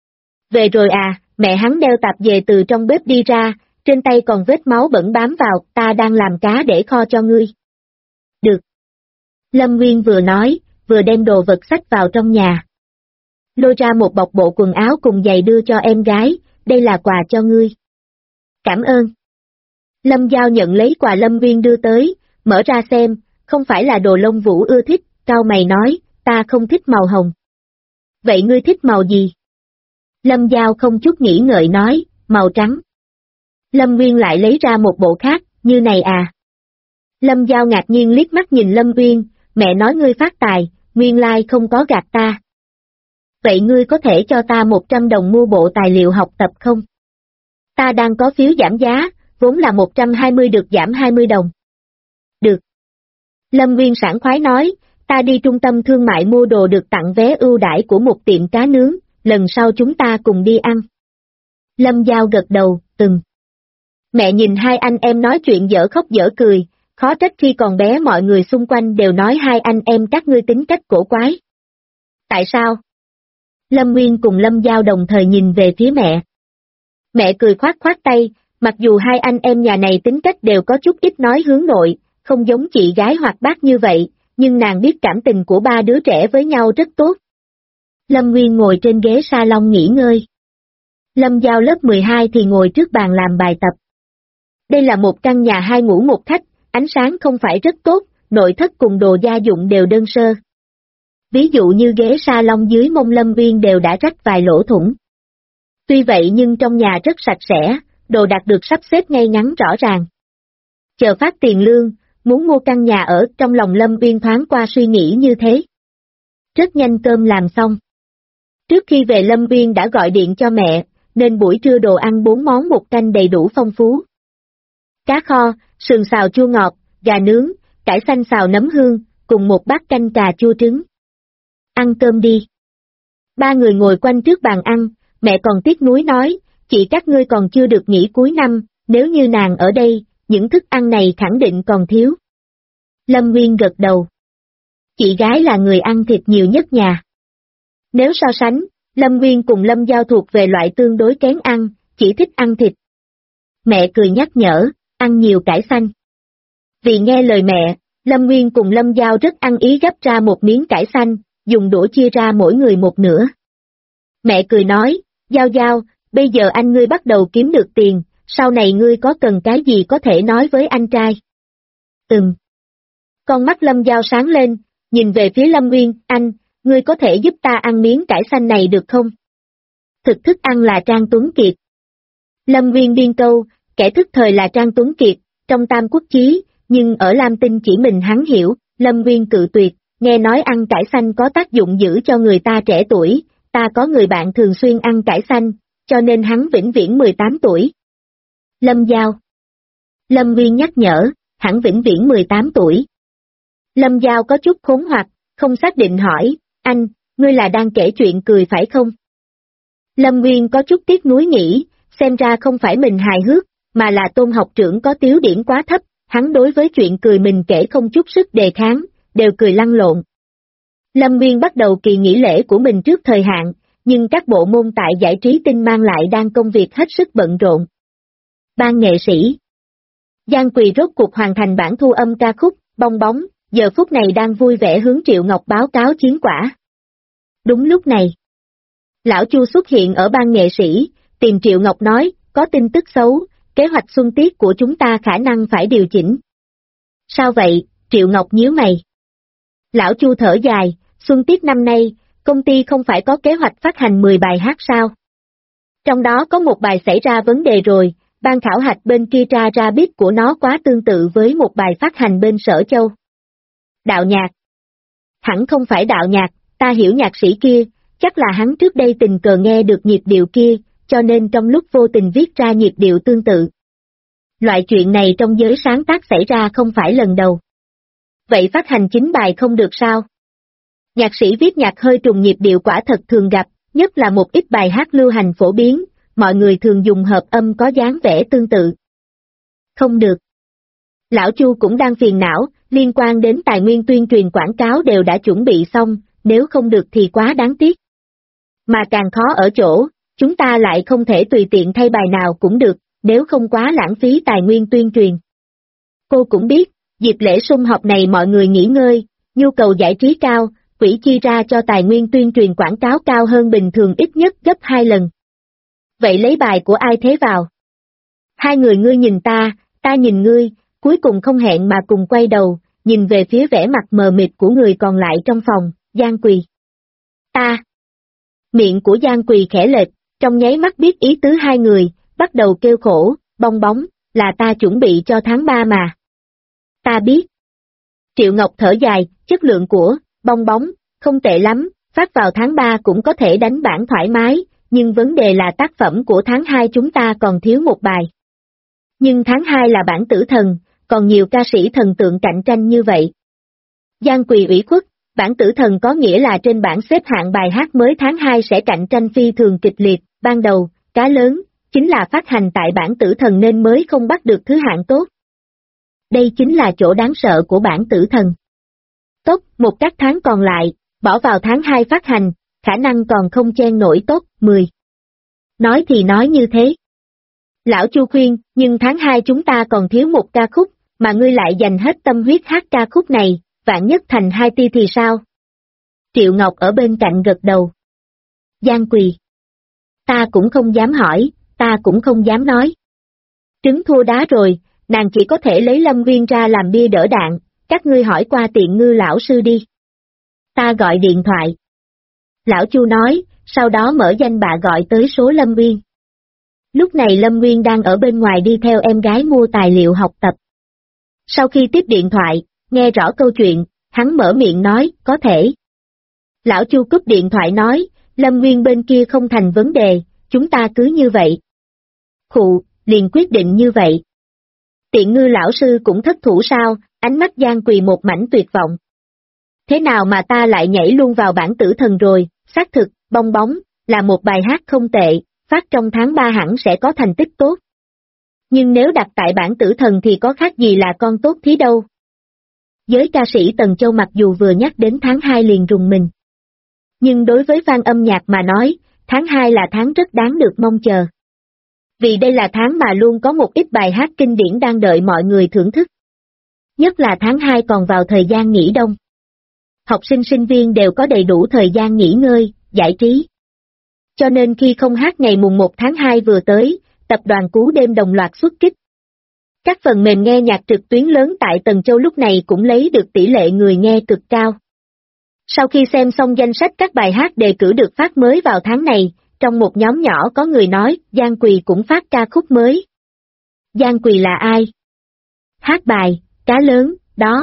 Về rồi à, mẹ hắn đeo tạp dề từ trong bếp đi ra, trên tay còn vết máu bẩn bám vào, ta đang làm cá để kho cho ngươi. Được. Lâm Nguyên vừa nói, vừa đem đồ vật xách vào trong nhà. Lôi ra một bọc bộ quần áo cùng giày đưa cho em gái, đây là quà cho ngươi. Cảm ơn. Lâm Giao nhận lấy quà Lâm Nguyên đưa tới, mở ra xem, không phải là đồ lông vũ ưa thích, cau mày nói, ta không thích màu hồng. Vậy ngươi thích màu gì? Lâm Giao không chút nghĩ ngợi nói, màu trắng. Lâm Nguyên lại lấy ra một bộ khác, như này à. Lâm Giao ngạc nhiên liếc mắt nhìn Lâm Nguyên, mẹ nói ngươi phát tài, nguyên lai không có gạt ta. Vậy ngươi có thể cho ta 100 đồng mua bộ tài liệu học tập không? Ta đang có phiếu giảm giá, vốn là 120 được giảm 20 đồng. Được. Lâm Nguyên sảng khoái nói, ta đi trung tâm thương mại mua đồ được tặng vé ưu đãi của một tiệm cá nướng, lần sau chúng ta cùng đi ăn. Lâm Giao gật đầu, từng. Mẹ nhìn hai anh em nói chuyện dở khóc dở cười, khó trách khi còn bé mọi người xung quanh đều nói hai anh em các ngươi tính cách cổ quái. Tại sao? Lâm Nguyên cùng Lâm Giao đồng thời nhìn về phía mẹ. Mẹ cười khoát khoát tay, mặc dù hai anh em nhà này tính cách đều có chút ít nói hướng nội, không giống chị gái hoạt bát như vậy, nhưng nàng biết cảm tình của ba đứa trẻ với nhau rất tốt. Lâm Nguyên ngồi trên ghế salon nghỉ ngơi. Lâm Giao lớp 12 thì ngồi trước bàn làm bài tập. Đây là một căn nhà 2 ngủ 1 khách, ánh sáng không phải rất tốt, nội thất cùng đồ gia dụng đều đơn sơ. Ví dụ như ghế salon dưới mông Lâm Nguyên đều đã rách vài lỗ thủng. Tuy vậy nhưng trong nhà rất sạch sẽ, đồ đạc được sắp xếp ngay ngắn rõ ràng. Chờ phát tiền lương, muốn mua căn nhà ở, trong lòng Lâm Nguyên thoáng qua suy nghĩ như thế. Rất nhanh cơm làm xong. Trước khi về Lâm Nguyên đã gọi điện cho mẹ, nên buổi trưa đồ ăn 4 món một canh đầy đủ phong phú. Cá kho, sườn xào chua ngọt, gà nướng, cải xanh xào nấm hương, cùng một bát canh cà chua trứng. Ăn cơm đi. Ba người ngồi quanh trước bàn ăn, mẹ còn tiếc nuối nói, chị các ngươi còn chưa được nghỉ cuối năm, nếu như nàng ở đây, những thức ăn này khẳng định còn thiếu. Lâm Nguyên gật đầu. Chị gái là người ăn thịt nhiều nhất nhà. Nếu so sánh, Lâm Nguyên cùng Lâm Giao thuộc về loại tương đối kén ăn, chỉ thích ăn thịt. Mẹ cười nhắc nhở, ăn nhiều cải xanh. Vì nghe lời mẹ, Lâm Nguyên cùng Lâm Giao rất ăn ý gấp ra một miếng cải xanh, dùng đũa chia ra mỗi người một nửa. Mẹ cười nói, Giao Giao, bây giờ anh ngươi bắt đầu kiếm được tiền, sau này ngươi có cần cái gì có thể nói với anh trai. Con mắt Lâm Giao sáng lên, nhìn về phía Lâm Nguyên, anh, ngươi có thể giúp ta ăn miếng cải xanh này được không? Thực thức ăn là Trang Tuấn Kiệt. Lâm Nguyên biên câu, kẻ thức thời là Trang Tuấn Kiệt, trong Tam Quốc Chí, nhưng ở Lam Tinh chỉ mình hắn hiểu, Lâm Nguyên cự tuyệt, nghe nói ăn cải xanh có tác dụng giữ cho người ta trẻ tuổi, ta có người bạn thường xuyên ăn cải xanh, cho nên hắn vĩnh viễn 18 tuổi. Lâm Giao. Lâm Nguyên nhắc nhở, hẳn vĩnh viễn 18 tuổi. Lâm Giao có chút khốn hoặc, không xác định hỏi, anh, ngươi là đang kể chuyện cười phải không? Lâm Nguyên có chút tiếc nuối nghĩ, xem ra không phải mình hài hước, mà là Tôn học trưởng có tiếu điểm quá thấp, hắn đối với chuyện cười mình kể không chút sức đề kháng, đều cười lăn lộn. Lâm Nguyên bắt đầu kỳ nghỉ lễ của mình trước thời hạn, nhưng các bộ môn tại giải trí tinh mang lại đang công việc hết sức bận rộn. Ban nghệ sĩ Giang Quỳ rốt cuộc hoàn thành bản thu âm ca khúc, Bong Bóng, giờ phút này đang vui vẻ hướng Triệu Ngọc báo cáo chiến quả. Đúng lúc này, Lão Chu xuất hiện ở ban nghệ sĩ, tìm Triệu Ngọc nói, có tin tức xấu, kế hoạch xuân tiết của chúng ta khả năng phải điều chỉnh. Sao vậy? Triệu Ngọc nhíu mày. Lão Chu thở dài, xuân tiết năm nay, công ty không phải có kế hoạch phát hành 10 bài hát sao? Trong đó có một bài xảy ra vấn đề rồi, ban khảo hạch bên kia tra ra beat của nó quá tương tự với một bài phát hành bên Sở Châu. Đạo nhạc. Hẳn không phải đạo nhạc, ta hiểu nhạc sĩ kia, chắc là hắn trước đây tình cờ nghe được nhịp điệu kia, cho nên trong lúc vô tình viết ra nhịp điệu tương tự. Loại chuyện này trong giới sáng tác xảy ra không phải lần đầu. Vậy phát hành chính bài không được sao? Nhạc sĩ viết nhạc hơi trùng nhịp điệu quả thật thường gặp, nhất là một ít bài hát lưu hành phổ biến, mọi người thường dùng hợp âm có dáng vẻ tương tự. Không được. Lão Chu cũng đang phiền não, liên quan đến tài nguyên tuyên truyền quảng cáo đều đã chuẩn bị xong, nếu không được thì quá đáng tiếc. Mà càng khó ở chỗ, chúng ta lại không thể tùy tiện thay bài nào cũng được, nếu không quá lãng phí tài nguyên tuyên truyền. Cô cũng biết, dịp lễ sum họp này mọi người nghỉ ngơi, nhu cầu giải trí cao, quỹ chi ra cho tài nguyên tuyên truyền quảng cáo cao hơn bình thường ít nhất gấp 2 lần. Vậy lấy bài của ai thế vào? Hai người ngươi nhìn ta nhìn ngươi, cuối cùng không hẹn mà cùng quay đầu, nhìn về phía vẻ mặt mờ mịt của người còn lại trong phòng, Giang Quỳ. Ta. Miệng của Giang Quỳ khẽ lệch, trong nháy mắt biết ý tứ hai người, bắt đầu kêu khổ, Bong Bóng, là ta chuẩn bị cho tháng 3 mà. Ta biết. Triệu Ngọc thở dài, chất lượng của Bong Bóng không tệ lắm, phát vào tháng 3 cũng có thể đánh bản thoải mái, nhưng vấn đề là tác phẩm của tháng 2 chúng ta còn thiếu một bài. Nhưng tháng 2 là bản tử thần, còn nhiều ca sĩ thần tượng cạnh tranh như vậy. Giang Quỳ ủy khuất, bản tử thần có nghĩa là trên bảng xếp hạng bài hát mới tháng 2 sẽ cạnh tranh phi thường kịch liệt, ban đầu, cá lớn, chính là phát hành tại bản tử thần nên mới không bắt được thứ hạng tốt. Đây chính là chỗ đáng sợ của bản tử thần. Tốt, một các tháng còn lại, bỏ vào tháng 2 phát hành, khả năng còn không chen nổi top 10. Nói thì nói như thế. Lão Chu khuyên, nhưng tháng 2 chúng ta còn thiếu một ca khúc, mà ngươi lại dành hết tâm huyết hát ca khúc này, vạn nhất thành 2 ti thì sao? Triệu Ngọc ở bên cạnh gật đầu. Giang Quỳ. Ta cũng không dám hỏi, ta cũng không dám nói. Trứng thua đá rồi, nàng chỉ có thể lấy Lâm Nguyên ra làm bia đỡ đạn, các ngươi hỏi qua Tiện Ngư lão sư đi. Ta gọi điện thoại. Lão Chu nói, sau đó mở danh bạ gọi tới số Lâm Nguyên. Lúc này Lâm Nguyên đang ở bên ngoài đi theo em gái mua tài liệu học tập. Sau khi tiếp điện thoại, nghe rõ câu chuyện, hắn mở miệng nói, có thể. Lão Chu cúp điện thoại nói, Lâm Nguyên bên kia không thành vấn đề, chúng ta cứ như vậy. Khụ, liền quyết định như vậy. Tiện Ngư lão sư cũng thất thủ sao, ánh mắt Giang Quỳ một mảnh tuyệt vọng. Thế nào mà ta lại nhảy luôn vào bản tử thần rồi, xác thực, Bong Bóng, là một bài hát không tệ, phát trong tháng 3 hẳn sẽ có thành tích tốt. Nhưng nếu đặt tại bản tử thần thì có khác gì là con tốt thí đâu. Giới ca sĩ Tần Châu mặc dù vừa nhắc đến tháng 2 liền rùng mình. Nhưng đối với fan âm nhạc mà nói, tháng 2 là tháng rất đáng được mong chờ. Vì đây là tháng mà luôn có một ít bài hát kinh điển đang đợi mọi người thưởng thức. Nhất là tháng 2 còn vào thời gian nghỉ đông. Học sinh sinh viên đều có đầy đủ thời gian nghỉ ngơi, giải trí. Cho nên khi không hát ngày mùng 1 tháng 2 vừa tới, tập đoàn Cú Đêm đồng loạt xuất kích. Các phần mềm nghe nhạc trực tuyến lớn tại Tần Châu lúc này cũng lấy được tỷ lệ người nghe cực cao. Sau khi xem xong danh sách các bài hát đề cử được phát mới vào tháng này, trong một nhóm nhỏ có người nói Giang Quỳ cũng phát ca khúc mới. Giang Quỳ là ai? Hát bài, cá lớn, đó.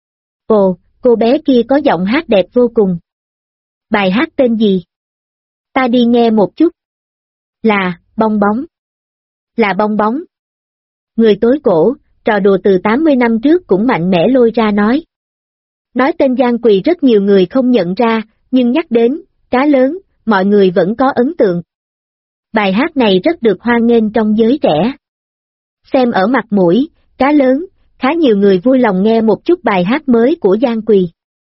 Ồ, cô bé kia có giọng hát đẹp vô cùng. Bài hát tên gì? Ta đi nghe một chút. Là, bong bóng. Là bong bóng. Người tối cổ, trò đùa từ 80 năm trước cũng mạnh mẽ lôi ra nói. Nói tên Giang Quỳ rất nhiều người không nhận ra, nhưng nhắc đến, cá lớn, mọi người vẫn có ấn tượng. Bài hát này rất được hoan nghênh trong giới trẻ. Xem ở mặt mũi, cá lớn, khá nhiều người vui lòng nghe một chút bài hát mới của Giang Quỳ.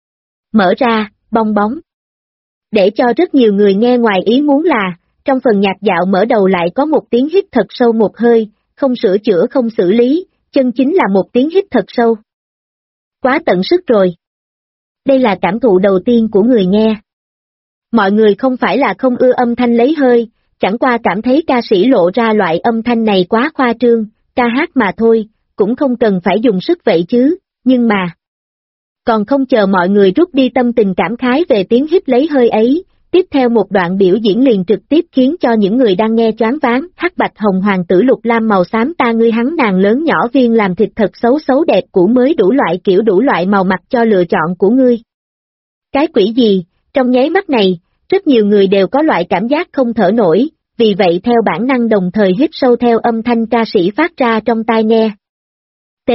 Mở ra, bong bóng. Để cho rất nhiều người nghe ngoài ý muốn là, trong phần nhạc dạo mở đầu lại có một tiếng hít thật sâu một hơi, không sửa chữa không xử lý, chân chính là một tiếng hít thật sâu. Quá tận sức rồi. Đây là cảm thụ đầu tiên của người nghe. Mọi người không phải là không ưa âm thanh lấy hơi, chẳng qua cảm thấy ca sĩ lộ ra loại âm thanh này quá khoa trương, ca hát mà thôi, cũng không cần phải dùng sức vậy chứ, nhưng mà... Còn không chờ mọi người rút đi tâm tình cảm khái về tiếng hít lấy hơi ấy, tiếp theo một đoạn biểu diễn liền trực tiếp khiến cho những người đang nghe choáng váng, hắc bạch hồng hoàng tử lục lam màu xám ta ngươi hắn nàng lớn nhỏ viên làm thịt thật xấu xấu đẹp cũ mới đủ loại kiểu đủ loại màu mặt cho lựa chọn của ngươi. Cái quỷ gì, trong nháy mắt này, rất nhiều người đều có loại cảm giác không thở nổi, vì vậy theo bản năng đồng thời hít sâu theo âm thanh ca sĩ phát ra trong tai nghe. T.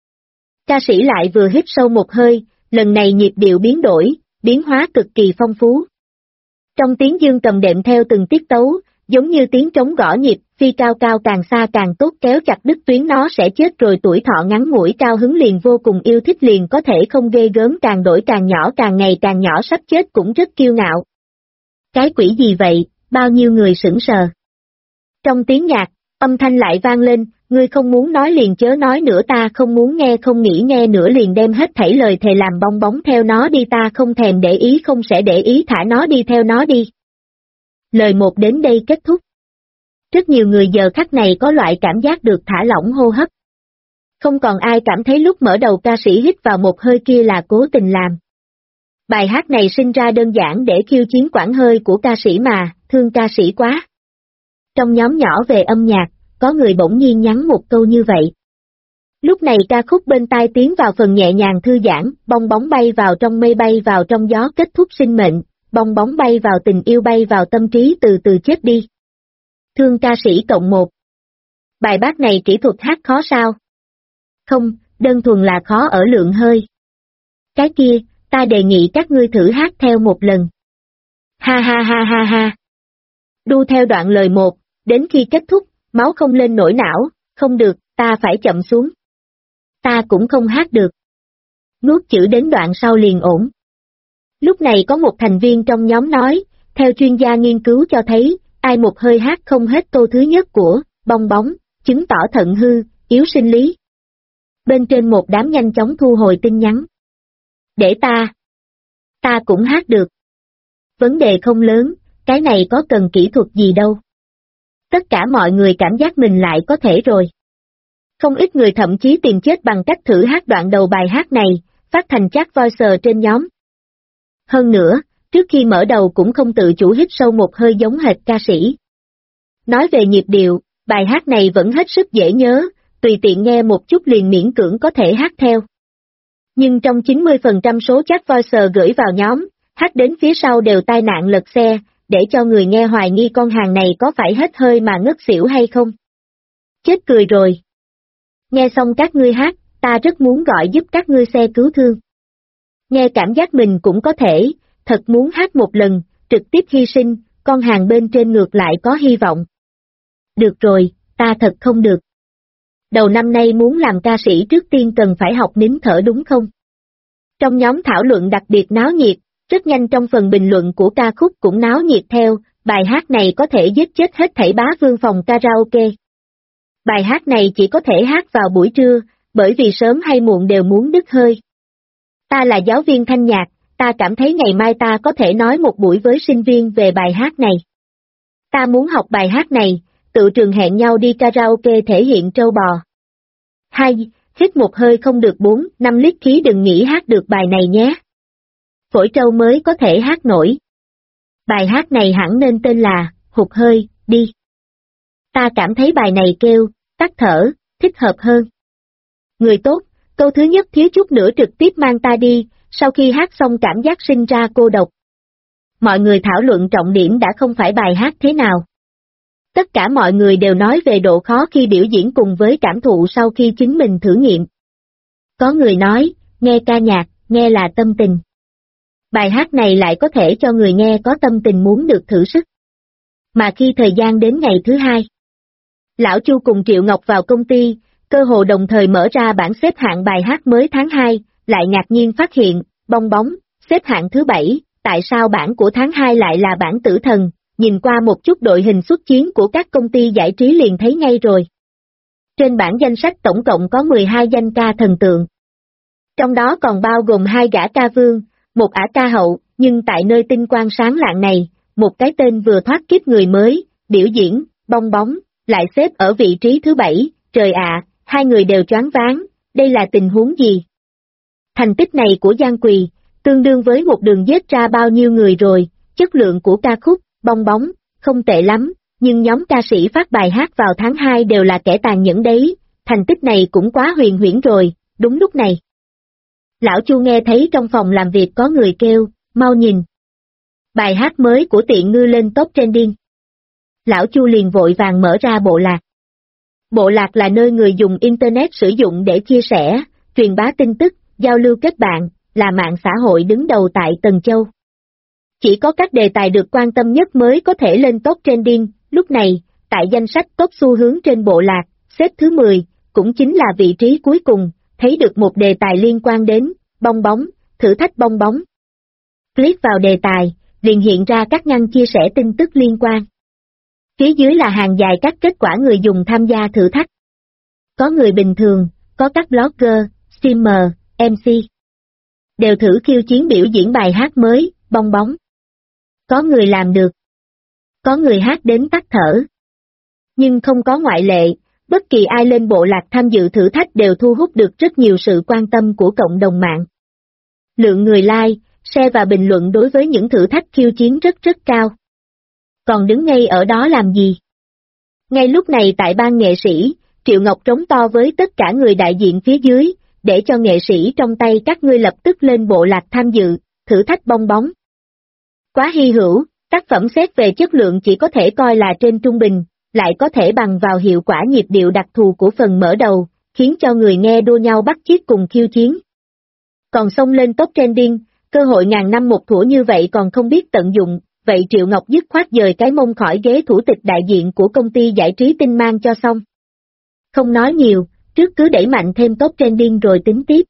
Ca sĩ lại vừa hít sâu một hơi, lần này nhịp điệu biến đổi, biến hóa cực kỳ phong phú. Trong tiếng dương cầm đệm theo từng tiết tấu, giống như tiếng trống gõ nhịp, phi cao cao càng xa càng tốt kéo chặt đứt tuyến nó sẽ chết rồi tuổi thọ ngắn ngủi cao hứng liền vô cùng yêu thích liền có thể không ghê gớm càng đổi càng nhỏ càng ngày càng nhỏ sắp chết cũng rất kiêu ngạo. Cái quỷ gì vậy, bao nhiêu người sững sờ. Trong tiếng nhạc, âm thanh lại vang lên, ngươi không muốn nói liền chớ nói nữa ta không muốn nghe không nghĩ nghe nữa liền đem hết thảy lời thề làm bong bóng theo nó đi ta không thèm để ý không sẽ để ý thả nó đi theo nó đi. Lời một đến đây kết thúc. Rất nhiều người giờ khắc này có loại cảm giác được thả lỏng hô hấp. Không còn ai cảm thấy lúc mở đầu ca sĩ hít vào một hơi kia là cố tình làm. Bài hát này sinh ra đơn giản để khiêu chiến quãng hơi của ca sĩ mà, thương ca sĩ quá. Trong nhóm nhỏ về âm nhạc, có người bỗng nhiên nhắn một câu như vậy. Lúc này ca khúc bên tai tiến vào phần nhẹ nhàng thư giãn, bong bóng bay vào trong mây bay vào trong gió kết thúc sinh mệnh, bong bóng bay vào tình yêu bay vào tâm trí từ từ chết đi. Thương ca sĩ cộng 1. Bài bát này kỹ thuật hát khó sao? Không, đơn thuần là khó ở lượng hơi. Cái kia, ta đề nghị các ngươi thử hát theo một lần. Ha ha ha ha ha. Đu theo đoạn lời 1, đến khi kết thúc, máu không lên nổi não, không được, ta phải chậm xuống. Ta cũng không hát được. Nuốt chữ đến đoạn sau liền ổn. Lúc này có một thành viên trong nhóm nói, theo chuyên gia nghiên cứu cho thấy, ai một hơi hát không hết câu thứ nhất của bong bóng, chứng tỏ thận hư, yếu sinh lý. Bên trên một đám nhanh chóng thu hồi tin nhắn. Để ta cũng hát được. Vấn đề không lớn, cái này có cần kỹ thuật gì đâu. Tất cả mọi người cảm giác mình lại có thể rồi. Không ít người thậm chí tìm chết bằng cách thử hát đoạn đầu bài hát này, phát thành chat voice trên nhóm. Hơn nữa, trước khi mở đầu cũng không tự chủ hít sâu một hơi giống hệt ca sĩ. Nói về nhịp điệu, bài hát này vẫn hết sức dễ nhớ, tùy tiện nghe một chút liền miễn cưỡng có thể hát theo. Nhưng trong 90% số chat voice gửi vào nhóm, hát đến phía sau đều tai nạn lật xe, để cho người nghe hoài nghi con hàng này có phải hết hơi mà ngất xỉu hay không. Chết cười rồi. Nghe xong các ngươi hát, ta rất muốn gọi giúp các ngươi xe cứu thương. Nghe cảm giác mình cũng có thể, thật muốn hát một lần, trực tiếp hy sinh, con hàng bên trên ngược lại có hy vọng. Được rồi, ta thật không được. Đầu năm nay muốn làm ca sĩ trước tiên cần phải học nín thở đúng không? Trong nhóm thảo luận đặc biệt náo nhiệt, rất nhanh trong phần bình luận của ca khúc cũng náo nhiệt theo, bài hát này có thể giết chết hết thảy bá vương phòng karaoke. Bài hát này chỉ có thể hát vào buổi trưa, bởi vì sớm hay muộn đều muốn đứt hơi. Ta là giáo viên thanh nhạc, ta cảm thấy ngày mai ta có thể nói một buổi với sinh viên về bài hát này. Ta muốn học bài hát này, tự trường hẹn nhau đi karaoke thể hiện trâu bò. 2. Hít một hơi không được 4-5 lít khí đừng nghĩ hát được bài này nhé. Phổi trâu mới có thể hát nổi. Bài hát này hẳn nên tên là hụt hơi, đi. Ta cảm thấy bài này kêu, tắt thở, thích hợp hơn. Người tốt, câu thứ nhất thiếu chút nữa trực tiếp mang ta đi, sau khi hát xong cảm giác sinh ra cô độc. Mọi người thảo luận trọng điểm đã không phải bài hát thế nào. Tất cả mọi người đều nói về độ khó khi biểu diễn cùng với cảm thụ sau khi chính mình thử nghiệm. Có người nói, nghe ca nhạc, nghe là tâm tình. Bài hát này lại có thể cho người nghe có tâm tình muốn được thử sức. Mà khi thời gian đến ngày thứ hai, Lão Chu cùng Triệu Ngọc vào công ty, cơ hồ đồng thời mở ra bảng xếp hạng bài hát mới tháng 2, lại ngạc nhiên phát hiện, bong bóng, xếp hạng thứ 7, tại sao bảng của tháng 2 lại là bảng tử thần, nhìn qua một chút đội hình xuất chiến của các công ty giải trí liền thấy ngay rồi. Trên bảng danh sách tổng cộng có 12 danh ca thần tượng. Trong đó còn bao gồm 2 gã ca vương, một ả ca hậu, nhưng tại nơi tinh quang sáng lạng này, một cái tên vừa thoát kiếp người mới, biểu diễn, bong bóng, lại xếp ở vị trí thứ 7, trời ạ, hai người đều choáng váng, đây là tình huống gì? Thành tích này của Giang Quỳ, tương đương với một đường giết ra bao nhiêu người rồi, chất lượng của ca khúc, bong bóng, không tệ lắm, nhưng nhóm ca sĩ phát bài hát vào tháng 2 đều là kẻ tàn nhẫn đấy, thành tích này cũng quá huyền huyễn rồi, đúng lúc này. Lão Chu nghe thấy trong phòng làm việc có người kêu, mau nhìn. Bài hát mới của Tiện Ngư lên top trending. Lão Chu liền vội vàng mở ra bộ lạc. Bộ lạc là nơi người dùng Internet sử dụng để chia sẻ, truyền bá tin tức, giao lưu kết bạn, là mạng xã hội đứng đầu tại Tần Châu. Chỉ có các đề tài được quan tâm nhất mới có thể lên top trending, lúc này, tại danh sách top xu hướng trên bộ lạc, xếp thứ 10, cũng chính là vị trí cuối cùng, thấy được một đề tài liên quan đến, bong bóng, thử thách bong bóng. Click vào đề tài, liền hiện ra các ngăn chia sẻ tin tức liên quan. Phía dưới là hàng dài các kết quả người dùng tham gia thử thách. Có người bình thường, có các blogger, streamer, MC. Đều thử khiêu chiến biểu diễn bài hát mới, bong bóng. Có người làm được. Có người hát đến tắt thở. Nhưng không có ngoại lệ, bất kỳ ai lên bộ lạc tham dự thử thách đều thu hút được rất nhiều sự quan tâm của cộng đồng mạng. Lượng người like, share và bình luận đối với những thử thách khiêu chiến rất cao. Còn đứng ngay ở đó làm gì? Ngay lúc này tại ban nghệ sĩ, Triệu Ngọc trống to với tất cả người đại diện phía dưới, để cho nghệ sĩ trong tay các ngươi lập tức lên bộ lạc tham dự, thử thách bong bóng. Quá hy hữu, tác phẩm xét về chất lượng chỉ có thể coi là trên trung bình, lại có thể bằng vào hiệu quả nhịp điệu đặc thù của phần mở đầu, khiến cho người nghe đua nhau bắt chước cùng khiêu chiến. Còn xông lên top trending, cơ hội ngàn năm một thủa như vậy còn không biết tận dụng, vậy Triệu Ngọc dứt khoát dời cái mông khỏi ghế thủ tịch đại diện của công ty giải trí Tinh Mang cho xong. Không nói nhiều, trước cứ đẩy mạnh thêm top trending rồi tính tiếp.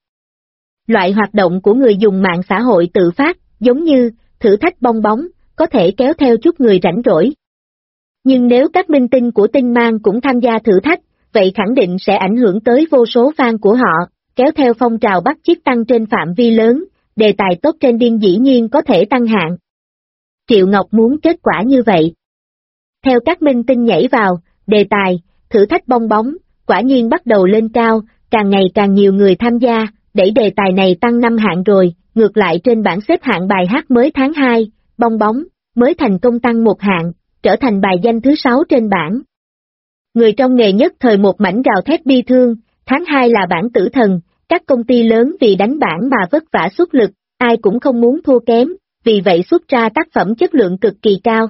Loại hoạt động của người dùng mạng xã hội tự phát, giống như thử thách bong bóng, có thể kéo theo chút người rảnh rỗi. Nhưng nếu các minh tinh của Tinh Mang cũng tham gia thử thách, vậy khẳng định sẽ ảnh hưởng tới vô số fan của họ, kéo theo phong trào bắt chước tăng trên phạm vi lớn, đề tài top trending dĩ nhiên có thể tăng hạng. Triệu Ngọc muốn kết quả như vậy. Theo các minh tinh nhảy vào, đề tài, thử thách bong bóng, quả nhiên bắt đầu lên cao, càng ngày càng nhiều người tham gia, đẩy đề tài này tăng 5 hạng rồi, ngược lại trên bảng xếp hạng bài hát mới tháng 2, bong bóng, mới thành công tăng 1 hạng, trở thành bài danh thứ 6 trên bảng. Người trong nghề nhất thời một mảnh gào thét bi thương, tháng 2 là bảng tử thần, các công ty lớn vì đánh bảng mà vất vả xuất lực, ai cũng không muốn thua kém, vì vậy xuất ra tác phẩm chất lượng cực kỳ cao.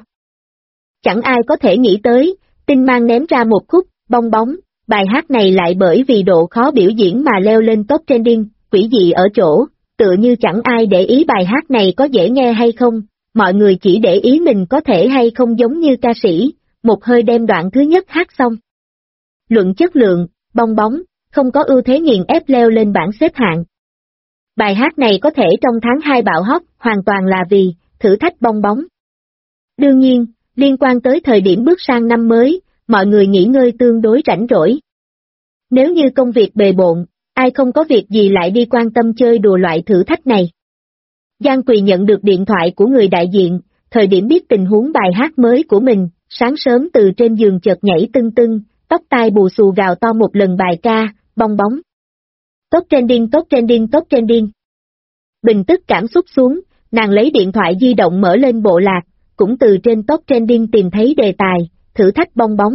Chẳng ai có thể nghĩ tới, Tinh Mang ném ra một khúc, bong bóng, bài hát này lại bởi vì độ khó biểu diễn mà leo lên top trending, quỷ dị ở chỗ, tựa như chẳng ai để ý bài hát này có dễ nghe hay không, mọi người chỉ để ý mình có thể hay không giống như ca sĩ, một hơi đem đoạn thứ nhất hát xong. Luận chất lượng, bong bóng, không có ưu thế nghiền ép leo lên bảng xếp hạng. Bài hát này có thể trong tháng 2 bạo hot, hoàn toàn là vì thử thách bong bóng. Đương nhiên, liên quan tới thời điểm bước sang năm mới, mọi người nghỉ ngơi tương đối rảnh rỗi. Nếu như công việc bề bộn, ai không có việc gì lại đi quan tâm chơi đùa loại thử thách này. Giang Quỳ nhận được điện thoại của người đại diện, thời điểm biết tình huống bài hát mới của mình, sáng sớm từ trên giường chợt nhảy tưng tưng, tóc tai bù xù gào to một lần bài ca, bong bóng. Top trending, top trending, top trending. Bình tức cảm xúc xuống, nàng lấy điện thoại di động mở lên bộ lạc, cũng từ trên top trending tìm thấy đề tài, thử thách bong bóng.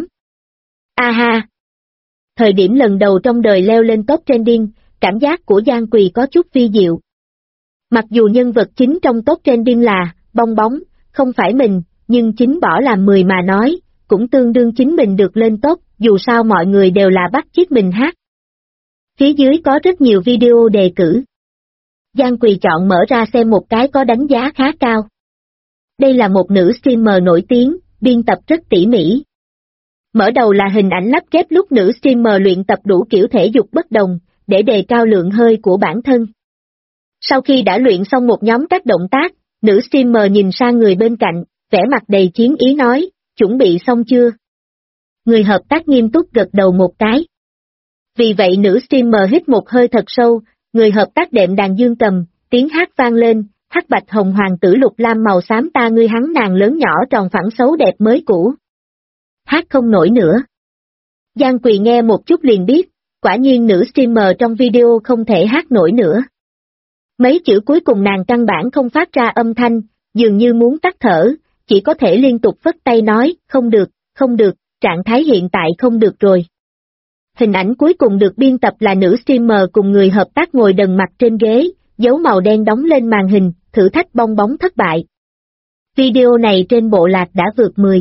A ha! Thời điểm lần đầu trong đời leo lên top trending, cảm giác của Giang Quỳ có chút vi diệu. Mặc dù nhân vật chính trong top trending là bong bóng, không phải mình, nhưng chính bỏ làm 10 mà nói, cũng tương đương chính mình được lên top, dù sao mọi người đều là bắt chước mình hát. Phía dưới có rất nhiều video đề cử. Giang Quỳ chọn mở ra xem một cái có đánh giá khá cao. Đây là một nữ streamer nổi tiếng, biên tập rất tỉ mỉ. Mở đầu là hình ảnh lắp ghép lúc nữ streamer luyện tập đủ kiểu thể dục bất đồng, để đề cao lượng hơi của bản thân. Sau khi đã luyện xong một nhóm các động tác, nữ streamer nhìn sang người bên cạnh, vẻ mặt đầy chiến ý nói, chuẩn bị xong chưa? Người hợp tác nghiêm túc gật đầu một cái. Vì vậy nữ streamer hít một hơi thật sâu, người hợp tác đệm đàn dương cầm, tiếng hát vang lên, hắc bạch hồng hoàng tử lục lam màu xám ta ngươi hắn nàng lớn nhỏ tròn phẳng xấu đẹp mới cũ. Hát không nổi nữa. Giang Quỳ nghe một chút liền biết, quả nhiên nữ streamer trong video không thể hát nổi nữa. Mấy chữ cuối cùng nàng căn bản không phát ra âm thanh, dường như muốn tắt thở, chỉ có thể liên tục phất tay nói, không được, trạng thái hiện tại không được rồi. Hình ảnh cuối cùng được biên tập là nữ streamer cùng người hợp tác ngồi đần mặt trên ghế, dấu màu đen đóng lên màn hình, thử thách bong bóng thất bại. Video này trên bộ lạc đã vượt 10.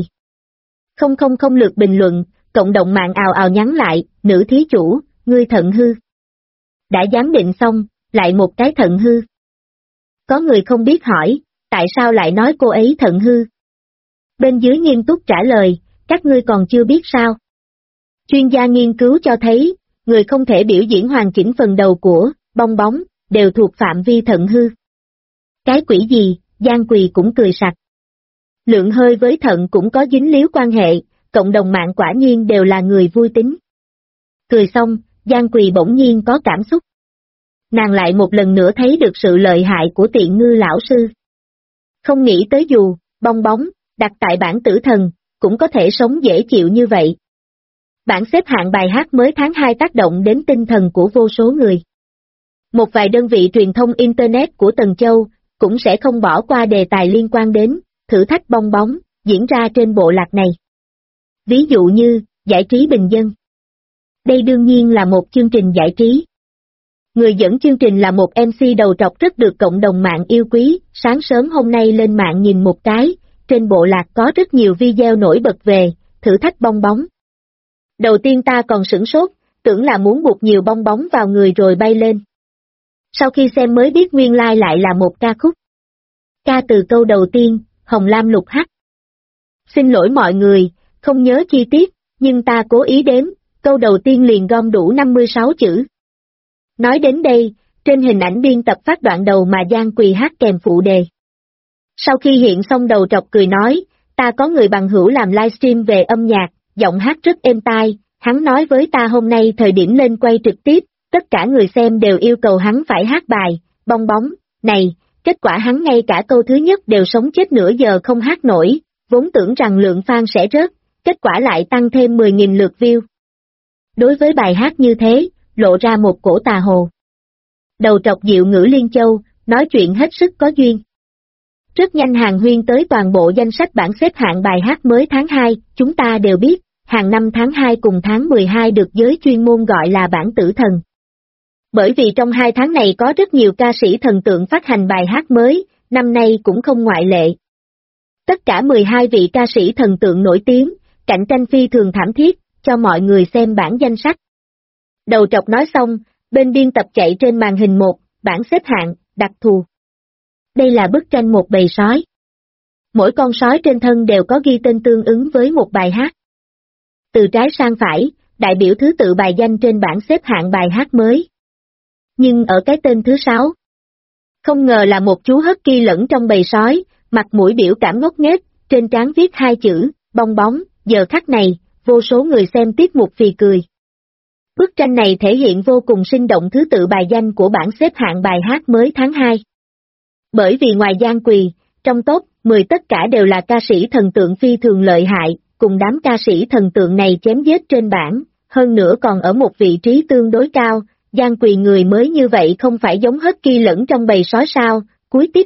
Không lượt bình luận, cộng đồng mạng ào ào nhắn lại, nữ thí chủ, ngươi thận hư. Đã giám định xong, lại một cái thận hư. Có người không biết hỏi, tại sao lại nói cô ấy thận hư? Bên dưới nghiêm túc trả lời, các ngươi còn chưa biết sao? Chuyên gia nghiên cứu cho thấy, người không thể biểu diễn hoàn chỉnh phần đầu của bong bóng, đều thuộc phạm vi thận hư. Cái quỷ gì, Giang Quỳ cũng cười sặc. Lượng hơi với thận cũng có dính líu quan hệ, cộng đồng mạng quả nhiên đều là người vui tính. Cười xong, Giang Quỳ bỗng nhiên có cảm xúc. Nàng lại một lần nữa thấy được sự lợi hại của Tiện Ngư lão sư. Không nghĩ tới dù, bong bóng, đặt tại bảng tử thần, cũng có thể sống dễ chịu như vậy. Bảng xếp hạng bài hát mới tháng 2 tác động đến tinh thần của vô số người. Một vài đơn vị truyền thông Internet của Tần Châu, cũng sẽ không bỏ qua đề tài liên quan đến thử thách bong bóng, diễn ra trên bộ lạc này. Ví dụ như, giải trí bình dân. Đây đương nhiên là một chương trình giải trí. Người dẫn chương trình là một MC đầu trọc rất được cộng đồng mạng yêu quý, sáng sớm hôm nay lên mạng nhìn một cái, trên bộ lạc có rất nhiều video nổi bật về, thử thách bong bóng. Đầu tiên ta còn sửng sốt, tưởng là muốn buộc nhiều bong bóng vào người rồi bay lên. Sau khi xem mới biết nguyên lai lại là một ca khúc. Ca từ câu đầu tiên, Hồng Lam Lục Hắc. Xin lỗi mọi người, không nhớ chi tiết, nhưng ta cố ý đếm, câu đầu tiên liền gom đủ 56 chữ. Nói đến đây, trên hình ảnh biên tập phát đoạn đầu mà Giang Quỳ hát kèm phụ đề. Sau khi hiện xong đầu trọc cười nói, ta có người bằng hữu làm livestream về âm nhạc, giọng hát rất êm tai, hắn nói với ta hôm nay thời điểm lên quay trực tiếp, tất cả người xem đều yêu cầu hắn phải hát bài, bong bóng, này, kết quả hắn ngay cả câu thứ nhất đều sống chết nửa giờ không hát nổi, vốn tưởng rằng lượng fan sẽ rớt, kết quả lại tăng thêm 10.000 lượt view. Đối với bài hát như thế, lộ ra một cổ tà hồ. Đầu trọc Diệu Ngữ Liên Châu, nói chuyện hết sức có duyên. Rất nhanh hàng huyên tới toàn bộ danh sách bảng xếp hạng bài hát mới tháng 2, chúng ta đều biết, hàng năm tháng 2 cùng tháng 12 được giới chuyên môn gọi là bảng tử thần. Bởi vì trong 2 tháng này có rất nhiều ca sĩ thần tượng phát hành bài hát mới, năm nay cũng không ngoại lệ. Tất cả 12 vị ca sĩ thần tượng nổi tiếng, cạnh tranh phi thường thảm thiết, cho mọi người xem bảng danh sách. Đầu trọc nói xong, bên biên tập chạy trên màn hình một, bảng xếp hạng, đặc thù. Đây là bức tranh một bầy sói. Mỗi con sói trên thân đều có ghi tên tương ứng với một bài hát. Từ trái sang phải, đại biểu thứ tự bài danh trên bảng xếp hạng bài hát mới. Nhưng ở cái tên thứ 6, không ngờ là một chú husky lẫn trong bầy sói, mặt mũi biểu cảm ngốc nghếch, trên trán viết 2 chữ, bong bóng, giờ khắc này, vô số người xem tiết mục phì cười. Bức tranh này thể hiện vô cùng sinh động thứ tự bài danh của bảng xếp hạng bài hát mới tháng 2. Bởi vì ngoài Giang Quỳ, trong top 10 tất cả đều là ca sĩ thần tượng phi thường lợi hại, cùng đám ca sĩ thần tượng này chém giết trên bảng, hơn nữa còn ở một vị trí tương đối cao, Giang Quỳ người mới như vậy không phải giống husky lẫn trong bầy sói sao, cuối tiết mục,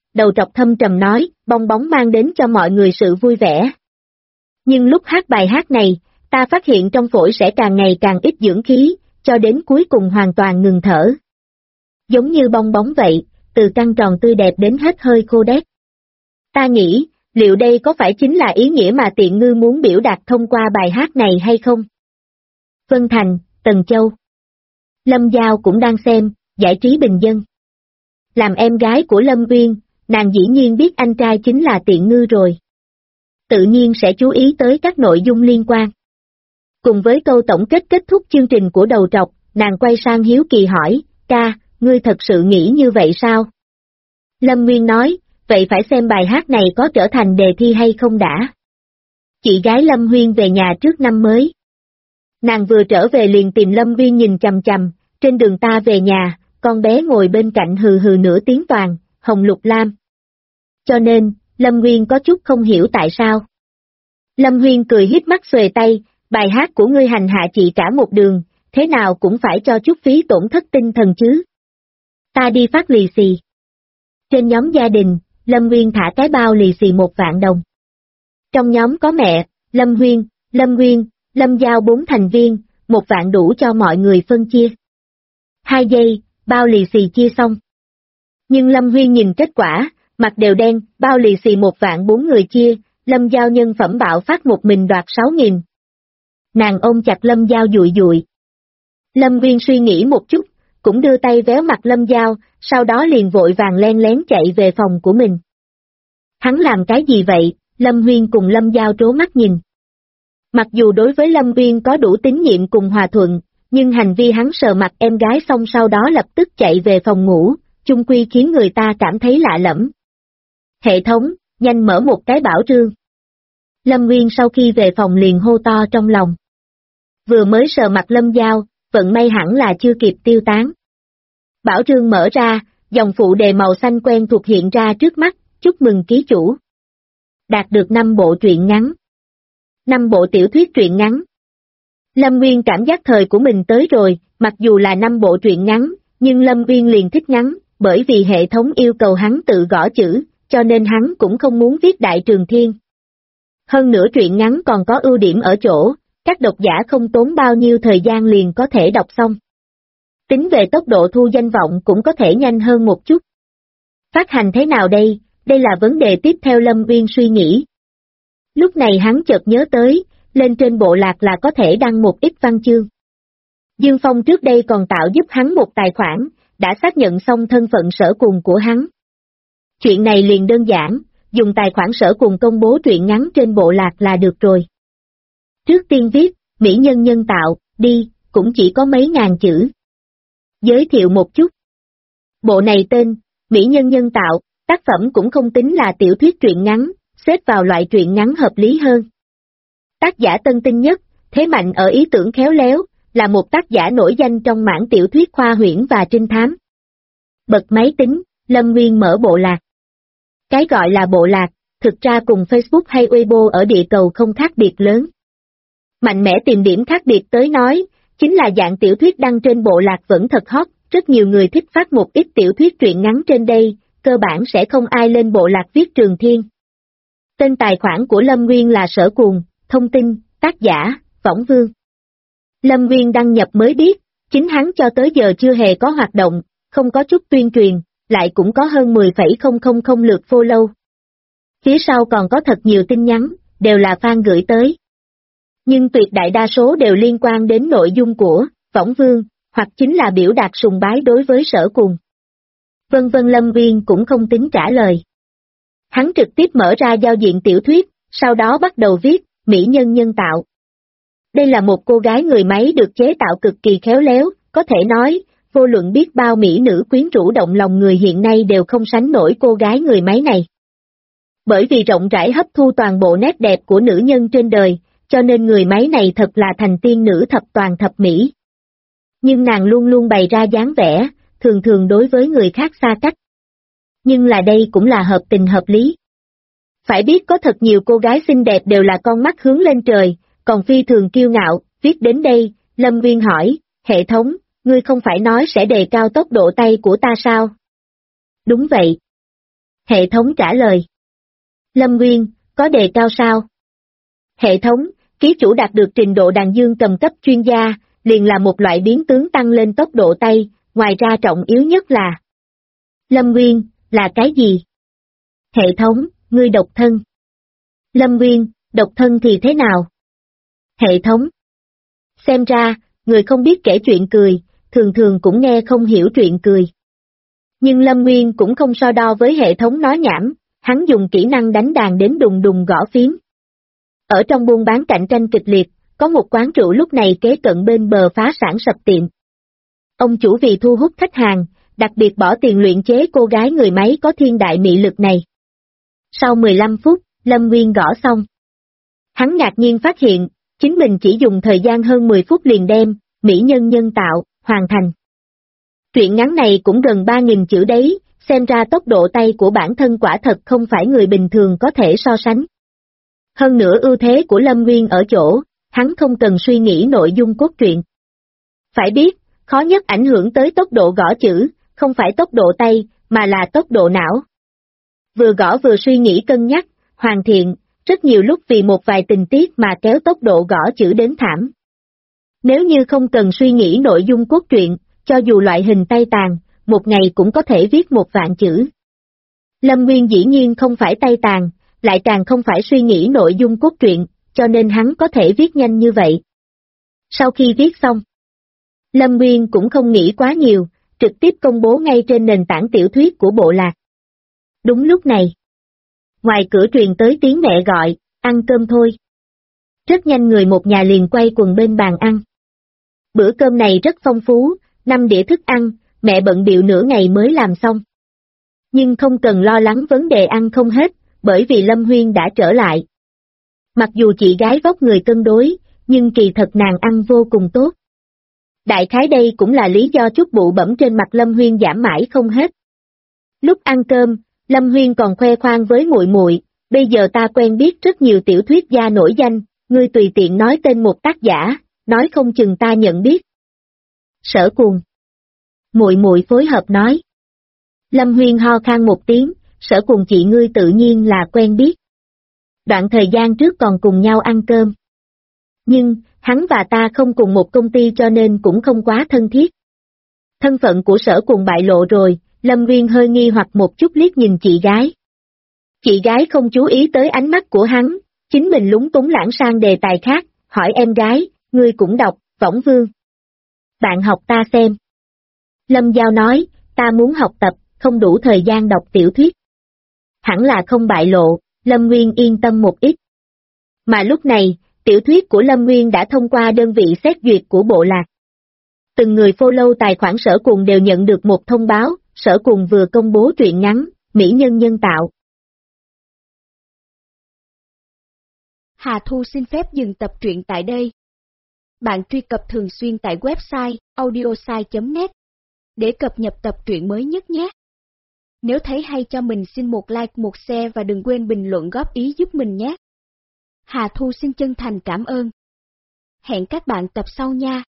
đầu trọc thâm trầm nói, bong bóng mang đến cho mọi người sự vui vẻ. Nhưng lúc hát bài hát này, ta phát hiện trong phổi sẽ càng ngày càng ít dưỡng khí, cho đến cuối cùng hoàn toàn ngừng thở. Giống như bong bóng vậy, từ căng tròn tươi đẹp đến hết hơi khô đét. Ta nghĩ, liệu đây có phải chính là ý nghĩa mà Tiện Ngư muốn biểu đạt thông qua bài hát này hay không? Vân Thành, Tần Châu. Lâm Giao cũng đang xem, giải trí bình dân. Làm em gái của Lâm Uyên, nàng dĩ nhiên biết anh trai chính là Tiện Ngư rồi. Tự nhiên sẽ chú ý tới các nội dung liên quan. Cùng với câu tổng kết thúc chương trình của đầu trọc, nàng quay sang hiếu kỳ hỏi, ca, ngươi thật sự nghĩ như vậy sao? Lâm Nguyên nói, vậy phải xem bài hát này có trở thành đề thi hay không đã. Chị gái Lâm Huyên về nhà trước năm mới. Nàng vừa trở về liền tìm Lâm Uyên nhìn chằm chằm, trên đường ta về nhà, con bé ngồi bên cạnh hừ hừ nửa tiếng toàn, Hồng Lục Lam. Cho nên, Lâm Nguyên có chút không hiểu tại sao. Lâm Huyên cười híp mắt xuề tay, bài hát của ngươi hành hạ chị cả một đường, thế nào cũng phải cho chút phí tổn thất tinh thần chứ. Ta đi phát lì xì. Trên nhóm gia đình, Lâm Nguyên thả cái bao lì xì 1 vạn đồng. Trong nhóm có mẹ, Lâm Huyên, Lâm Nguyên, Lâm Giao 4 thành viên, 1 vạn đủ cho mọi người phân chia. 2 giây, bao lì xì chia xong. Nhưng Lâm Huyên nhìn kết quả, mặt đều đen, bao lì xì 1 vạn 4 người chia, Lâm Giao nhân phẩm bạo phát một mình đoạt 6.000. Nàng ôm chặt Lâm Giao dụi dụi. Lâm Nguyên suy nghĩ một chút, cũng đưa tay véo mặt Lâm Giao, sau đó liền vội vàng len lén chạy về phòng của mình. Hắn làm cái gì vậy? Lâm Huyên cùng Lâm Giao trố mắt nhìn. Mặc dù đối với Lâm Nguyên có đủ tín nhiệm cùng hòa thuận, nhưng hành vi hắn sờ mặt em gái xong sau đó lập tức chạy về phòng ngủ, chung quy khiến người ta cảm thấy lạ lẫm. Hệ thống, nhanh mở một cái bảo trương. Lâm Nguyên sau khi về phòng liền hô to trong lòng. Vừa mới sờ mặt Lâm Giao, vận may hẳn là chưa kịp tiêu tán. Bảo trương mở ra, dòng phụ đề màu xanh quen thuộc hiện ra trước mắt, chúc mừng ký chủ. Đạt được 5 bộ truyện ngắn. 5 bộ tiểu thuyết truyện ngắn. Lâm Nguyên cảm giác thời của mình tới rồi, mặc dù là 5 bộ truyện ngắn, nhưng Lâm Nguyên liền thích ngắn, bởi vì hệ thống yêu cầu hắn tự gõ chữ, cho nên hắn cũng không muốn viết Đại Trường Thiên. Hơn nữa truyện ngắn còn có ưu điểm ở chỗ, các độc giả không tốn bao nhiêu thời gian liền có thể đọc xong. Tính về tốc độ thu danh vọng cũng có thể nhanh hơn một chút. Phát hành thế nào đây? Đây là vấn đề tiếp theo Lâm Nguyên suy nghĩ. Lúc này hắn chợt nhớ tới, lên trên bộ lạc là có thể đăng một ít văn chương. Dương Phong trước đây còn tạo giúp hắn một tài khoản, đã xác nhận xong thân phận Sở Cùng của hắn. Chuyện này liền đơn giản, dùng tài khoản Sở Cùng công bố truyện ngắn trên bộ lạc là được rồi. Trước tiên viết, mỹ nhân nhân tạo, đi, cũng chỉ có mấy ngàn chữ. Giới thiệu một chút. Bộ này tên, mỹ nhân nhân tạo, tác phẩm cũng không tính là tiểu thuyết truyện ngắn, xếp vào loại truyện ngắn hợp lý hơn. Tác giả tân tinh nhất, thế mạnh ở ý tưởng khéo léo, là một tác giả nổi danh trong mảng tiểu thuyết khoa huyễn và trinh thám. Bật máy tính, Lâm Nguyên mở bộ lạc. Cái gọi là bộ lạc, thực ra cùng Facebook hay Weibo ở địa cầu không khác biệt lớn. Mạnh mẽ tìm điểm khác biệt tới nói, chính là dạng tiểu thuyết đăng trên bộ lạc vẫn thật hot, rất nhiều người thích phát một ít tiểu thuyết truyện ngắn trên đây, cơ bản sẽ không ai lên bộ lạc viết Trường Thiên. Tên tài khoản của Lâm Nguyên là Sở Cuồng, thông tin, tác giả, Võng Vương. Lâm Nguyên đăng nhập mới biết, chính hắn cho tới giờ chưa hề có hoạt động, không có chút tuyên truyền, lại cũng có hơn 10,000 lượt follow. Phía sau còn có thật nhiều tin nhắn, đều là fan gửi tới. Nhưng tuyệt đại đa số đều liên quan đến nội dung của Võng Vương, hoặc chính là biểu đạt sùng bái đối với Sở Cuồng. Vân vân. Lâm Nguyên cũng không tính trả lời. Hắn trực tiếp mở ra giao diện tiểu thuyết, sau đó bắt đầu viết, mỹ nhân nhân tạo. Đây là một cô gái người máy được chế tạo cực kỳ khéo léo, có thể nói, vô luận biết bao mỹ nữ quyến rũ động lòng người hiện nay đều không sánh nổi cô gái người máy này. Bởi vì rộng rãi hấp thu toàn bộ nét đẹp của nữ nhân trên đời, cho nên người máy này thật là thành tiên nữ thập toàn thập mỹ. Nhưng nàng luôn luôn bày ra dáng vẻ, thường thường đối với người khác xa cách. Nhưng là đây cũng là hợp tình hợp lý. Phải biết có thật nhiều cô gái xinh đẹp đều là con mắt hướng lên trời, còn phi thường kiêu ngạo. Viết đến đây, Lâm Nguyên hỏi, hệ thống, ngươi không phải nói sẽ đề cao tốc độ tay của ta sao? Đúng vậy. Hệ thống trả lời. Lâm Nguyên, có đề cao sao? Hệ thống, ký chủ đạt được trình độ đàn dương cầm cấp chuyên gia, liền là một loại biến tướng tăng lên tốc độ tay, ngoài ra trọng yếu nhất là. Lâm Nguyên, là cái gì? Hệ thống, ngươi độc thân. Lâm Nguyên, độc thân thì thế nào? Hệ thống. Xem ra, người không biết kể chuyện cười, thường thường cũng nghe không hiểu chuyện cười. Nhưng Lâm Nguyên cũng không so đo với hệ thống nói nhảm, hắn dùng kỹ năng đánh đàn đến đùng đùng gõ phím. Ở trong buôn bán cạnh tranh kịch liệt, có một quán rượu lúc này kế cận bên bờ phá sản sập tiệm. Ông chủ vì thu hút khách hàng, đặc biệt bỏ tiền luyện chế cô gái người máy có thiên đại mị lực này. Sau 15 phút, Lâm Nguyên gõ xong. Hắn ngạc nhiên phát hiện, chính mình chỉ dùng thời gian hơn 10 phút liền đem, mỹ nhân nhân tạo, hoàn thành. Truyện ngắn này cũng gần 3.000 chữ đấy, xem ra tốc độ tay của bản thân quả thật không phải người bình thường có thể so sánh. Hơn nữa ưu thế của Lâm Nguyên ở chỗ, hắn không cần suy nghĩ nội dung cốt truyện. Phải biết, khó nhất ảnh hưởng tới tốc độ gõ chữ, không phải tốc độ tay, mà là tốc độ não. Vừa gõ vừa suy nghĩ cân nhắc, hoàn thiện, rất nhiều lúc vì một vài tình tiết mà kéo tốc độ gõ chữ đến thảm. Nếu như không cần suy nghĩ nội dung cốt truyện, cho dù loại hình tay tàn, một ngày cũng có thể viết 1.000 chữ. Lâm Nguyên dĩ nhiên không phải tay tàn, lại càng không phải suy nghĩ nội dung cốt truyện, cho nên hắn có thể viết nhanh như vậy. Sau khi viết xong, Lâm Nguyên cũng không nghĩ quá nhiều, trực tiếp công bố ngay trên nền tảng tiểu thuyết của bộ lạc. Đúng lúc này, ngoài cửa truyền tới tiếng mẹ gọi, ăn cơm thôi. Rất nhanh người một nhà liền quay quần bên bàn ăn. Bữa cơm này rất phong phú, 5 đĩa thức ăn, mẹ bận bịu nửa ngày mới làm xong. Nhưng không cần lo lắng vấn đề ăn không hết, bởi vì Lâm Huyên đã trở lại. Mặc dù chị gái vóc người cân đối, nhưng kỳ thật nàng ăn vô cùng tốt. Đại khái đây cũng là lý do chút bụ bẫm trên mặt Lâm Huyên giảm mãi không hết. Lúc ăn cơm, Lâm Huyên còn khoe khoang với muội muội, bây giờ ta quen biết rất nhiều tiểu thuyết gia nổi danh, ngươi tùy tiện nói tên một tác giả, nói không chừng ta nhận biết. Sở Cuồng. Muội muội phối hợp nói. Lâm Huyên ho khan một tiếng, Sở Cuồng chị ngươi tự nhiên là quen biết. Đoạn thời gian trước còn cùng nhau ăn cơm. Nhưng, hắn và ta không cùng một công ty cho nên cũng không quá thân thiết. Thân phận của Sở Cuồng bại lộ rồi, Lâm Nguyên hơi nghi hoặc một chút liếc nhìn chị gái. Chị gái không chú ý tới ánh mắt của hắn, chính mình lúng túng lãng sang đề tài khác, hỏi em gái, ngươi cũng đọc, Võng Vương. Bạn học ta xem. Lâm Giao nói, ta muốn học tập, không đủ thời gian đọc tiểu thuyết. Hẳn là không bại lộ, Lâm Nguyên yên tâm một ít. Mà lúc này, tiểu thuyết của Lâm Nguyên đã thông qua đơn vị xét duyệt của bộ lạc. Từng người follow tài khoản Sở Cuồng đều nhận được một thông báo, Sở Cuồng vừa công bố truyện ngắn, Mỹ nhân nhân tạo. Hà Thu xin phép dừng tập truyện tại đây. Bạn truy cập thường xuyên tại website audiosai.net để cập nhật tập truyện mới nhất nhé. Nếu thấy hay cho mình xin một like, một share và đừng quên bình luận góp ý giúp mình nhé. Hà Thu xin chân thành cảm ơn. Hẹn các bạn tập sau nha.